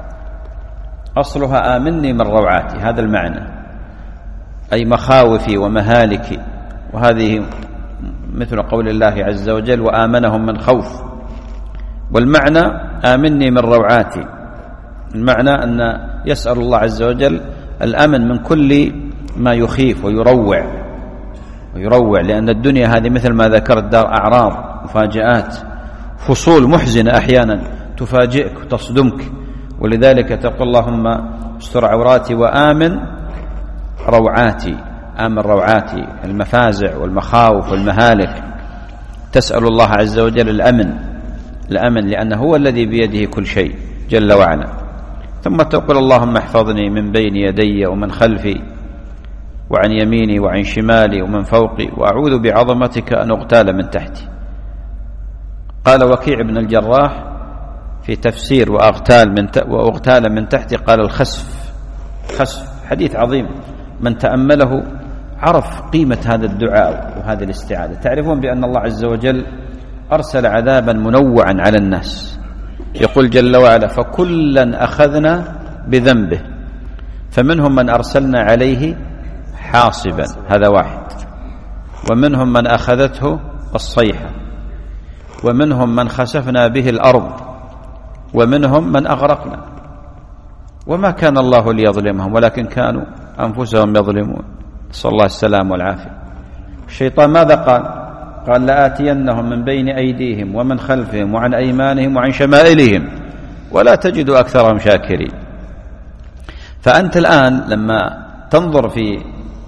أصلها آمني من روعاتي، هذا المعنى، أي مخاوفي ومهالكي، وهذه مثل قول الله عز وجل وآمنهم من خوف. والمعنى آمني من روعاتي، المعنى أن يسأل الله عز وجل الأمن من كل ما يخيف ويروع ويروع لأن الدنيا هذه مثل ما ذكرت دار أعراض، مفاجآت، فصول محزنة أحيانا تفاجئك وتصدمك، ولذلك تقول اللهم استر عوراتي وآمن روعاتي، آمن روعاتي، المفازع والمخاوف والمهالك، تسأل الله عز وجل الأمن الأمن لأنه هو الذي بيده كل شيء جل وعلا. ثم تقول اللهم احفظني من بين يدي ومن خلفي وعن يميني وعن شمالي ومن فوقي وأعوذ بعظمتك أن أغتال من تحتي. قال وكيع بن الجراح في تفسير وأغتال من وأغتال من تحتي قال الخسف، خسف، حديث عظيم من تأمله عرف قيمة هذا الدعاء وهذه الاستعاذة. تعرفون بأن الله عز وجل أرسل عذابا منوعا على الناس، يقول جل وعلا فكلا أخذنا بذنبه فمنهم من أرسلنا عليه حاصبا، هذا واحد، ومنهم من أخذته الصيحة، ومنهم من خسفنا به الأرض، ومنهم من أغرقنا، وما كان الله ليظلمهم ولكن كانوا أنفسهم يظلمون، نسأل الله السلام والعافية. الشيطان ماذا قال؟ قال لآتينهم من بين أيديهم ومن خلفهم وعن أيمانهم وعن شمائلهم ولا تجد أكثرهم شاكرين. فأنت الآن لما تنظر في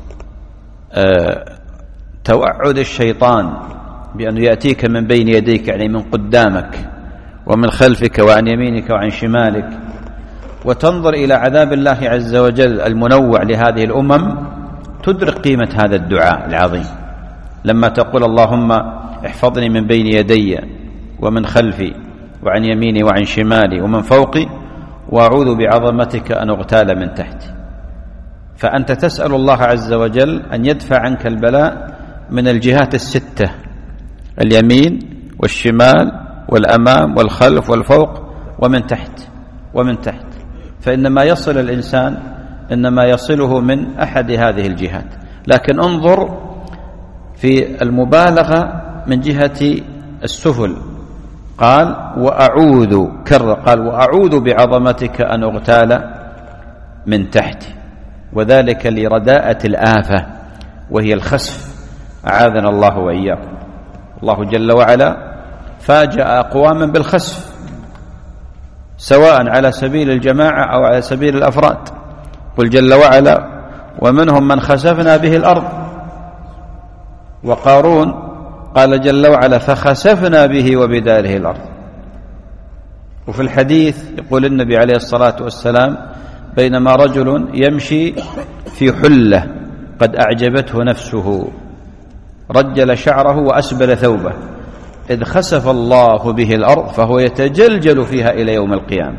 توعد الشيطان بأنه يأتيك من بين يديك يعني من قدامك ومن خلفك وعن يمينك وعن شمالك، وتنظر إلى عذاب الله عز وجل المنوع لهذه الأمم، تدرك قيمة هذا الدعاء العظيم لما تقول اللهم احفظني من بين يدي ومن خلفي وعن يميني وعن شمالي ومن فوقي وأعوذ بعظمتك أن أغتال من تحتي. فأنت تسأل الله عز وجل أن يدفع عنك البلاء من الجهات الستة، اليمين والشمال والأمام والخلف والفوق ومن تحت ومن تحت، فإنما يصل الإنسان إنما يصله من أحد هذه الجهات. لكن انظر في المبالغة من جهة السفل، قال وأعوذ كر قال وأعوذ بعظمتك أن أغتال من تحتي، وذلك لرداءة الآفة وهي الخسف، أعاذنا الله وإياكم. الله جل وعلا فاجأ أقواما بالخسف سواء على سبيل الجماعة أو على سبيل الأفراد. قل جل وعلا ومنهم من خسفنا به الأرض، وقارون قال جل وعلا فخسفنا به وبداره الأرض. وفي الحديث يقول النبي عليه الصلاة والسلام بينما رجل يمشي في حلة قد أعجبته نفسه رجل شعره وأسبل ثوبه إذ خسف الله به الأرض فهو يتجلجل فيها إلى يوم القيامة،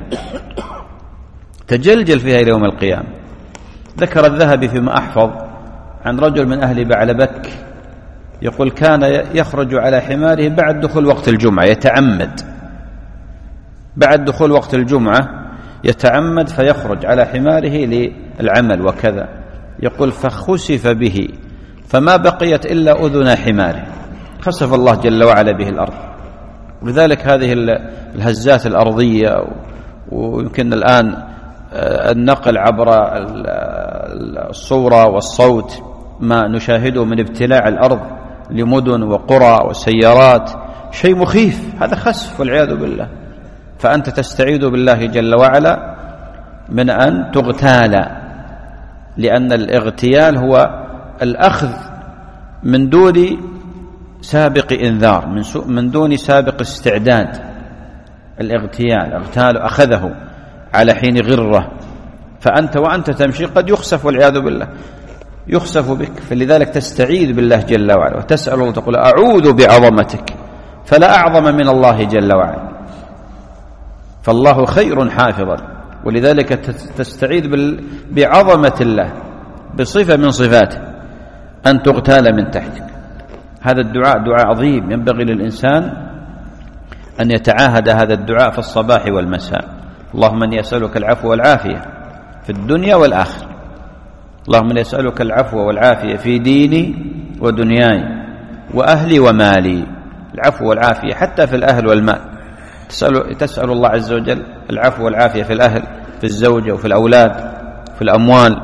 تجلجل فيها إلى يوم القيامة. ذكر الذهبي فيما أحفظ عن رجل من أهل بعلبك يقول كان يخرج على حماره بعد دخول وقت الجمعة، يتعمد بعد دخول وقت الجمعة يتعمد فيخرج على حماره للعمل وكذا. يقول فخسف به فما بقيت إلا أذن حماره، خسف الله جل وعلا به الأرض. ولذلك هذه الهزات الأرضية، ويمكن الآن النقل عبر الصورة والصوت ما نشاهده من ابتلاع الأرض لمدن وقرى وسيارات شيء مخيف، هذا خسف والعياذ بالله. فأنت تستعيذ بالله جل وعلا من أن تغتال، لأن الاغتيال هو الأخذ من دون سابق إنذار، من, من دون سابق استعداد. الاغتيال اغتال أخذه على حين غرة، فأنت وأنت تمشي قد يخسف والعياذ بالله، يخسف بك، فلذلك تستعيذ بالله جل وعلا وتسأل الله، تقول أعوذ بعظمتك، فلا أعظم من الله جل وعلا، فالله خير حافظا، ولذلك تستعيذ بعظمة الله بصفة من صفاته أن تغتال من تحتك. هذا الدعاء دعاء عظيم، ينبغي للإنسان أن يتعاهد هذا الدعاء في الصباح والمساء. اللهم إني أسألك العفو والعافية في الدنيا والآخرة، اللهم إني أسألك العفو والعافية في ديني ودنياي وأهلي ومالي. العفو والعافية حتى في الأهل والمال، تسأل, تسأل الله عز وجل العفو والعافية في الأهل، في الزوجة وفي الأولاد في الأموال،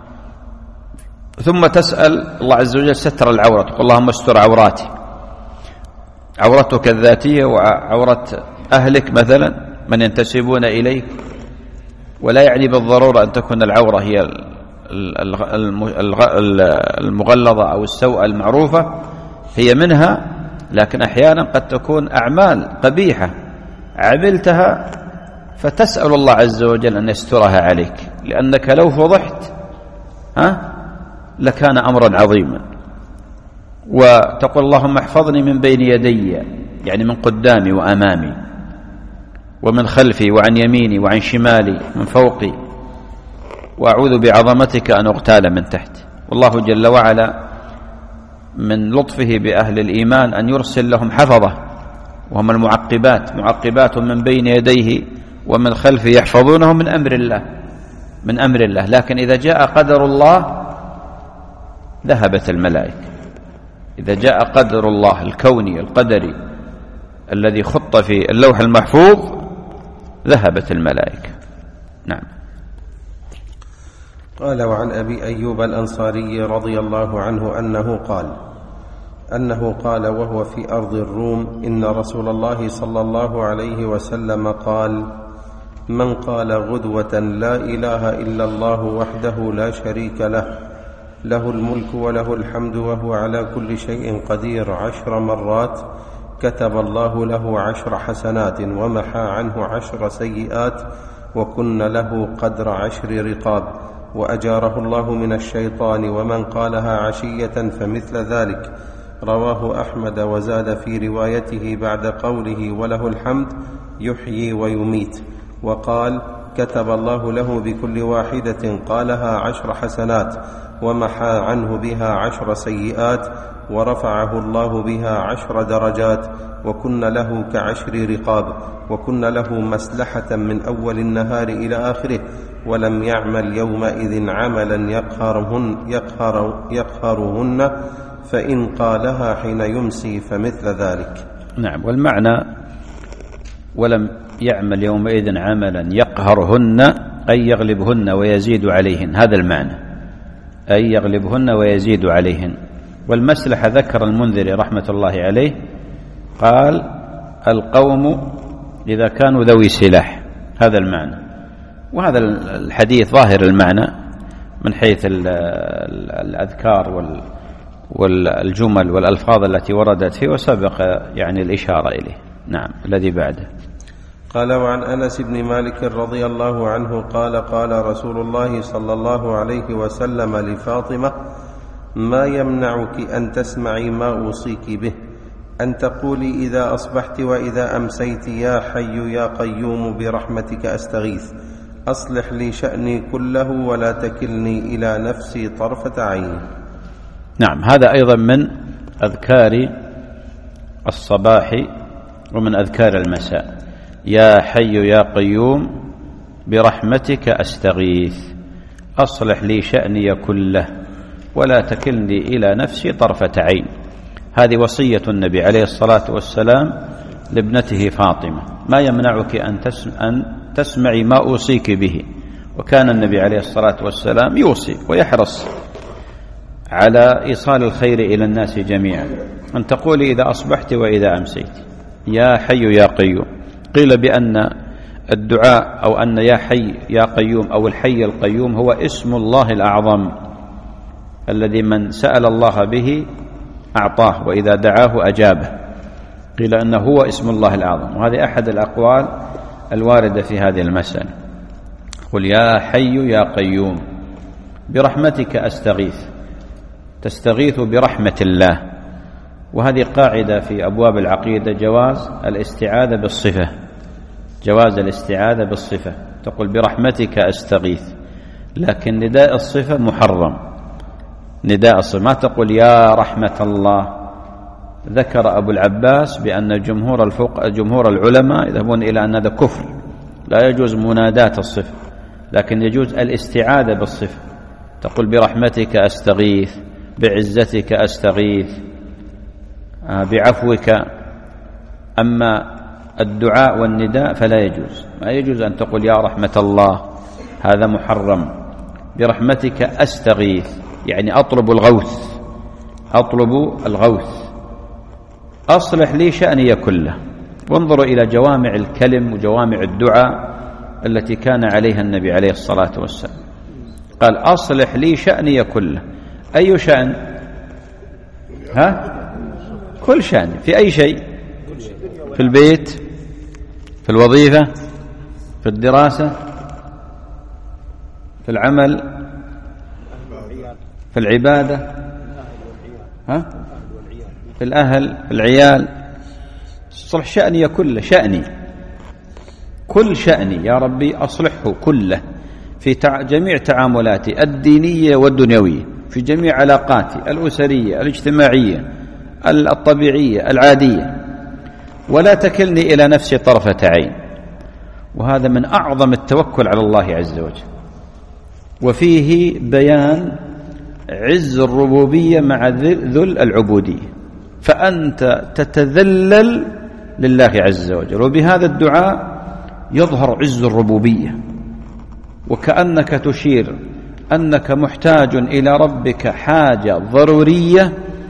ثم تسأل الله عز وجل ستر العورة، تقول اللهم استر عوراتي، عورتك الذاتية وعورة أهلك مثلا من ينتسبون إليك، ولا يعني بالضرورة أن تكون العورة هي المغلظة أو السوء المعروفة، هي منها، لكن أحيانا قد تكون أعمال قبيحة عملتها فتسأل الله عز وجل أن يسترها عليك، لأنك لو فضحت ها لكان أمرا عظيما. وتقول اللهم احفظني من بين يدي، يعني من قدامي وأمامي، ومن خلفي وعن يميني وعن شمالي من فوقي، وأعوذ بعظمتك أن أغتال من تحت. والله جل وعلا من لطفه بأهل الإيمان أن يرسل لهم حفظة، وهم المعقبات، معقبات من بين يديه ومن خلفه يحفظونه من أمر الله، من أمر الله. لكن إذا جاء قدر الله ذهبت الملائكة، إذا جاء قدر الله الكوني القدري الذي خط في اللوح المحفوظ ذهبت الملائكة. نعم. قال وعن أبي أيوب الأنصاري رضي الله عنه أنه قال أنه قال وهو في أرض الروم إن رسول الله صلى الله عليه وسلم قال من قال غدوة لا إله إلا الله وحده لا شريك له له الملك وله الحمد وهو على كل شيء قدير عشر مرات كتب الله له عشر حسنات ومحى عنه عشر سيئات وكن له قدر عشر رقاب وأجاره الله من الشيطان ومن قالها عشية فمثل ذلك. رواه أحمد وزاد في روايته بعد قوله وله الحمد يحيي ويميت، وقال كتب الله له بكل واحدة قالها عشر حسنات ومحى عنه بها عشر سيئات ورفعه الله بها عشر درجات وكن له كعشر رقاب وكن له مسلحة من أول النهار إلى آخره ولم يعمل يومئذ عملا يقهرهن, يقهر يقهرهن فإن قالها حين يمسي فمثل ذلك. نعم. والمعنى ولم يعمل يومئذ عملا يقهرهن أي يغلبهن ويزيد عليهن، هذا المعنى، أي يغلبهن ويزيد عليهن. والمسلحة ذكر المنذري رحمة الله عليه قال القوم إذا كانوا ذوي سلاح، هذا المعنى. وهذا الحديث ظاهر المعنى من حيث الأذكار والجمل والألفاظ التي وردت فيه، وسبق يعني الإشارة إليه. نعم. الذي بعده. قال وعن أنس بن مالك رضي الله عنه قال قال رسول الله صلى الله عليه وسلم لفاطمة ما يمنعك أن تسمعي ما أوصيك به أن تقولي إذا أصبحت وإذا أمسيت يا حي يا قيوم برحمتك أستغيث أصلح لي شأني كله ولا تكلني إلى نفسي طرفة عين. نعم. هذا أيضا من أذكار الصباح ومن أذكار المساء. يا حي يا قيوم برحمتك أستغيث أصلح لي شأني كله ولا تكلني إلى نفسي طرفة عين. هذه وصية النبي عليه الصلاة والسلام لابنته فاطمة، ما يمنعك أن تسمعي ما أوصيك به. وكان النبي عليه الصلاة والسلام يوصي ويحرص على إيصال الخير إلى الناس جميعا، أن تقولي إذا أصبحت وإذا أمسيت يا حي يا قيوم. قيل بأن الدعاء أو أن يا حي يا قيوم أو الحي القيوم هو اسم الله الأعظم الذي من سأل الله به أعطاه وإذا دعاه أجابه. قيل أنه هو اسم الله الأعظم، وهذه أحد الأقوال الواردة في هذه المسألة. قل يا حي يا قيوم برحمتك أستغيث، تستغيث برحمة الله. وهذه قاعدة في أبواب العقيدة، جواز الاستعاذة بالصفة، جواز الاستعاذة بالصفة، تقول برحمتك أستغيث، لكن نداء الصفة محرم. نداء الصفة ما تقول يا رحمة الله. ذكر أبو العباس بأن جمهور الفقهاء جمهور العلماء يذهبون إلى أن هذا كفر، لا يجوز مناداة الصفة، لكن يجوز الاستعاذة بالصفة، تقول برحمتك أستغيث، بعزتك أستغيث، بعفوك. أما الدعاء والنداء فلا يجوز، ما يجوز أن تقول يا رحمة الله، هذا محرم. برحمتك أستغيث يعني أطلب الغوث، أطلب الغوث، أصلح لي شأني كله. وانظروا إلى جوامع الكلم وجوامع الدعاء التي كان عليها النبي عليه الصلاة والسلام، قال أصلح لي شأني كله. أي شأن؟ ها؟ كل شأن. في أي شيء؟ في البيت، في الوظيفة، في الدراسة، في العمل، في العبادة، ها؟ في الأهل، في العيال. صلح شأني كله، شأني كل شأني يا ربي أصلحه كله في تع... جميع تعاملاتي الدينية والدنيوية، في جميع علاقاتي الأسرية الاجتماعية الطبيعية العادية، ولا تكلني إلى نفسي طرفة عين. وهذا من أعظم التوكل على الله عز وجل، وفيه بيان عز الربوبية مع ذل العبودية، فأنت تتذلل لله عز وجل، وبهذا الدعاء يظهر عز الربوبية، وكأنك تشير أنك محتاج إلى ربك حاجة ضرورية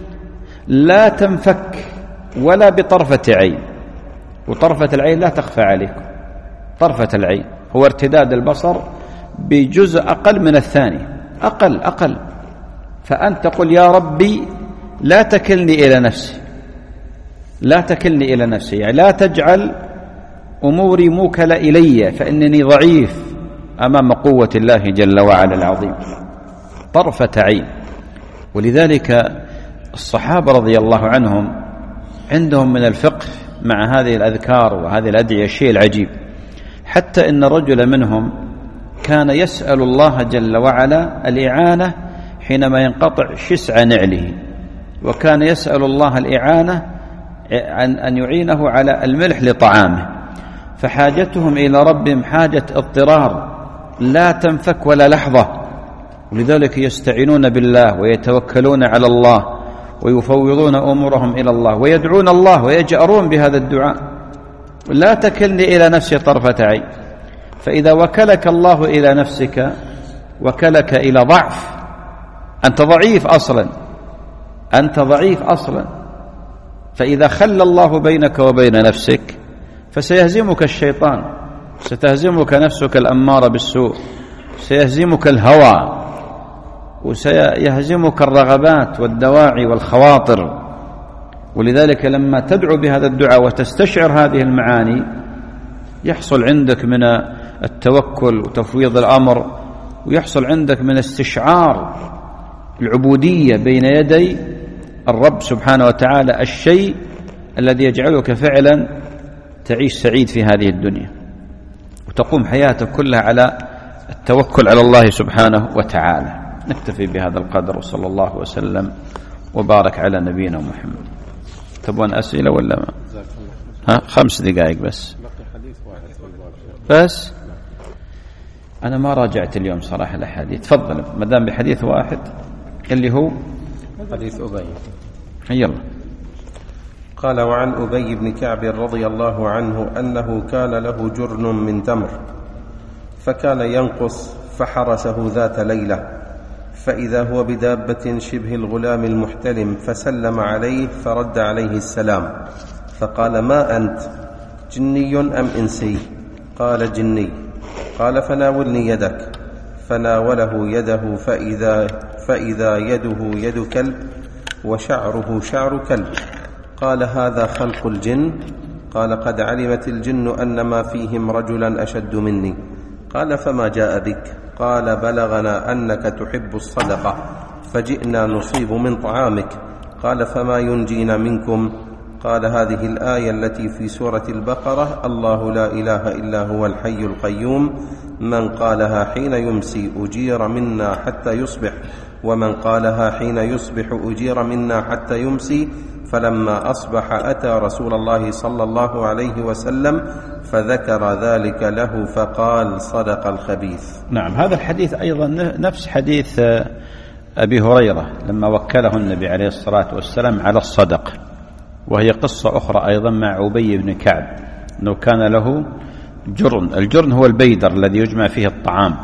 لا تنفك ولا بطرفة عين. وطرفة العين لا تخفى عليكم، طرفة العين هو ارتداد البصر بجزء أقل من الثاني، أقل أقل. فأنت تقول يا ربي لا تكلني إلى نفسي، لا تكلني إلى نفسي، يعني لا تجعل أموري موكلة إلي، فإنني ضعيف أمام قوة الله جل وعلا العظيم. طرفة عين. ولذلك الصحابة رضي الله عنهم عندهم من الفقه مع هذه الأذكار وهذه الأدعية الشيء العجيب، حتى إن رجل منهم كان يسأل الله جل وعلا الإعانة حينما ينقطع شسع نعله، وكان يسأل الله الإعانة عن أن يعينه على الملح لطعامه. فحاجتهم إلى ربهم حاجة اضطرار لا تنفك ولا لحظة، ولذلك يستعينون بالله ويتوكلون على الله ويفوضون أمورهم إلى الله ويدعون الله ويجأرون بهذا الدعاء، لا تكلني إلى نفسي طرفة عين. فإذا وكلك الله إلى نفسك وكلك إلى ضعف، أنت ضعيف أصلا، أنت ضعيف أصلا. فإذا خلى الله بينك وبين نفسك فسيهزمك الشيطان، ستهزمك نفسك الأمارة بالسوء، سيهزمك الهوى، وسيهزمك الرغبات والدواعي والخواطر. ولذلك لما تدعو بهذا الدعاء وتستشعر هذه المعاني يحصل عندك من التوكل وتفويض الأمر، ويحصل عندك من استشعار العبودية بين يدي الرب سبحانه وتعالى، الشيء الذي يجعلك فعلا تعيش سعيد في هذه الدنيا، وتقوم حياتك كلها على التوكل على الله سبحانه وتعالى. نكتفي بهذا القدر، وصلى الله وسلم وبارك على نبينا محمد. تبون أسئلة ولا ما؟ ها خمس دقائق بس بس أنا ما راجعت اليوم صراحة الأحاديث. تفضل مدام بحديث واحد اللي هو حديث أبي. يلا. قال وعن أبي بن كعب رضي الله عنه أنه كان له جرن من تمر فكان ينقص، فحرسه ذات ليلة، فإذا هو بدابة شبه الغلام المحتلم، فسلم عليه فرد عليه السلام، فقال ما أنت جني أم إنسي؟ قال جني. قال فناولني يدك. فناوله يده فإذا, فإذا يده يد كلب وشعره شعر كلب. قال هذا خلق الجن؟ قال قد علمت الجن أن ما فيهم رجلا أشد مني. قال فما جاء بك؟ قال بلغنا أنك تحب الصدقة فجئنا نصيب من طعامك. قال فما ينجينا منكم؟ قال هذه الآية التي في سورة البقرة: الله لا إله إلا هو الحي القيوم، من قالها حين يمسي أجير منا حتى يصبح، ومن قالها حين يصبح أجير منا حتى يمسي. فلما أصبح أتى رسول الله صلى الله عليه وسلم فذكر ذلك له فقال: صدق الخبيث. نعم، هذا الحديث أيضا نفس حديث أبي هريرة لما وكله النبي عليه الصلاة والسلام على الصدقة، وهي قصة أخرى أيضا مع أبي بن كعب، أنه كان له جرن. الجرن هو البيدر الذي يجمع فيه الطعام،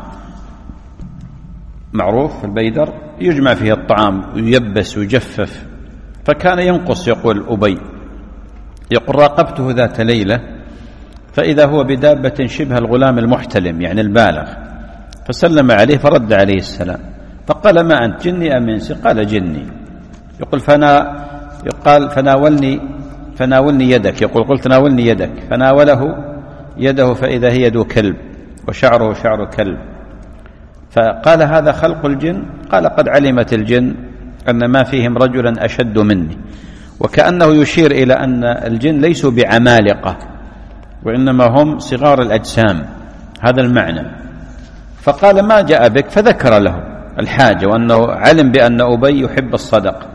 معروف البيدر يجمع فيه الطعام وييبس ويجفف، فكان ينقص. يقول أبي، يقول راقبته ذات ليلة فإذا هو بدابة شبه الغلام المحتلم يعني البالغ، فسلم عليه فرد عليه السلام، فقال: ما أنت، جني أم إنسي؟ قال: جني. يقول فنا يقال فناولني فناولني يدك. يقول قلت: ناولني يدك. فناوله يده فإذا هي يد كلب وشعره شعر كلب. فقال: هذا خلق الجن؟ قال: قد علمت الجن أن ما فيهم رجلا أشد مني. وكأنه يشير إلى أن الجن ليسوا بعمالقة، وإنما هم صغار الأجسام، هذا المعنى. فقال: ما جاء بك؟ فذكر له الحاجة، وأنه علم بأن أبي يحب الصدقة،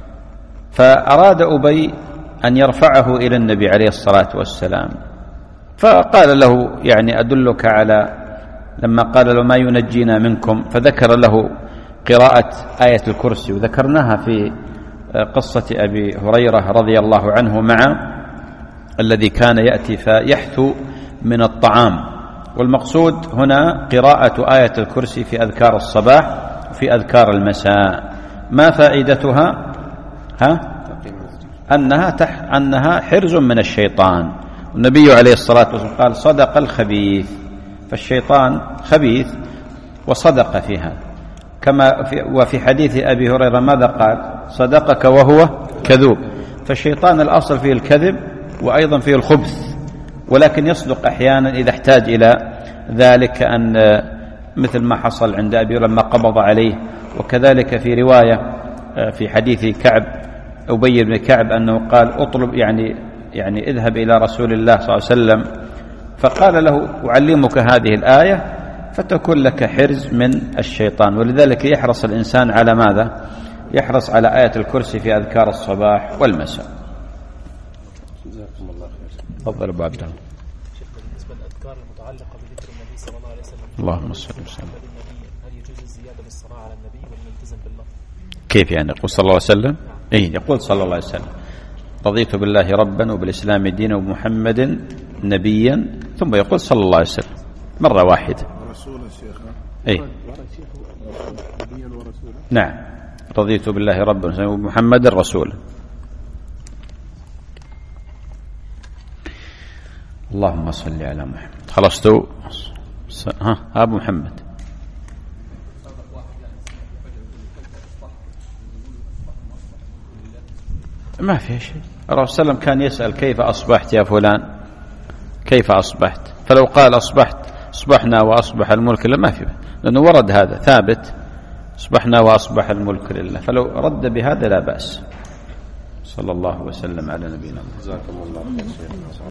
فأراد أبي أن يرفعه إلى النبي عليه الصلاة والسلام، فقال له: يعني أدلك على، لما قال له: ما ينجينا منكم، فذكر له قراءة آية الكرسي، وذكرناها في قصة أبي هريرة رضي الله عنه مع الذي كان يأتي فيحثو من الطعام. والمقصود هنا قراءة آية الكرسي في أذكار الصباح وفي أذكار المساء. ما فائدتها؟ ها؟ أنها, تح أنها حرز من الشيطان. النبي عليه الصلاة والسلام قال: صدق الخبيث، فالشيطان خبيث وصدق فيها. كما في وفي حديث أبي هريرة ماذا قال؟ صدقك وهو كذوب. فالشيطان الأصل فيه الكذب وأيضا فيه الخبث، ولكن يصدق أحيانا إذا احتاج إلى ذلك، أن مثل ما حصل عند أبي لما قبض عليه. وكذلك في رواية في حديث كعب أبي بن كعب أنه قال: أطلب يعني يعني اذهب إلى رسول الله صلى الله عليه وسلم، فقال له: أعلمك هذه الآية فتكون لك حرز من الشيطان. ولذلك يحرص الإنسان على ماذا؟ يحرص على آية الكرسي في أذكار الصباح والمساء. تفضل أبو عبد الله. بالنسبة للأذكار المتعلقة بذكر النبي صلى الله عليه وسلم، اللهم صل وسلم، هل يجوز الزيادة بالصلاة على النبي ولا نلتزم بالله؟ كيف يعني؟ يقول صلى الله عليه وسلم؟ إيه، يقول صلى الله عليه وسلم: رضيت بالله ربا وبالإسلام دينا وبمحمد نبيا، ثم يقول صلى الله عليه وسلم مرة واحدة. رسول الشيخ. إيه، نعم، رضيت بالله ربا وبمحمد رسولا. اللهم صل على محمد. خلصتوا؟ ها أبو محمد. ما في شيء. الرسول صلى الله عليه وسلم كان يسأل: كيف أصبحت يا فلان؟ كيف أصبحت؟ فلو قال أصبحت أصبحنا وأصبح الملك لله، ما في، لأنه ورد هذا ثابت: أصبحنا وأصبح الملك لله. فلو رد بهذا لا بأس. صلى الله وسلم على نبينا محمد.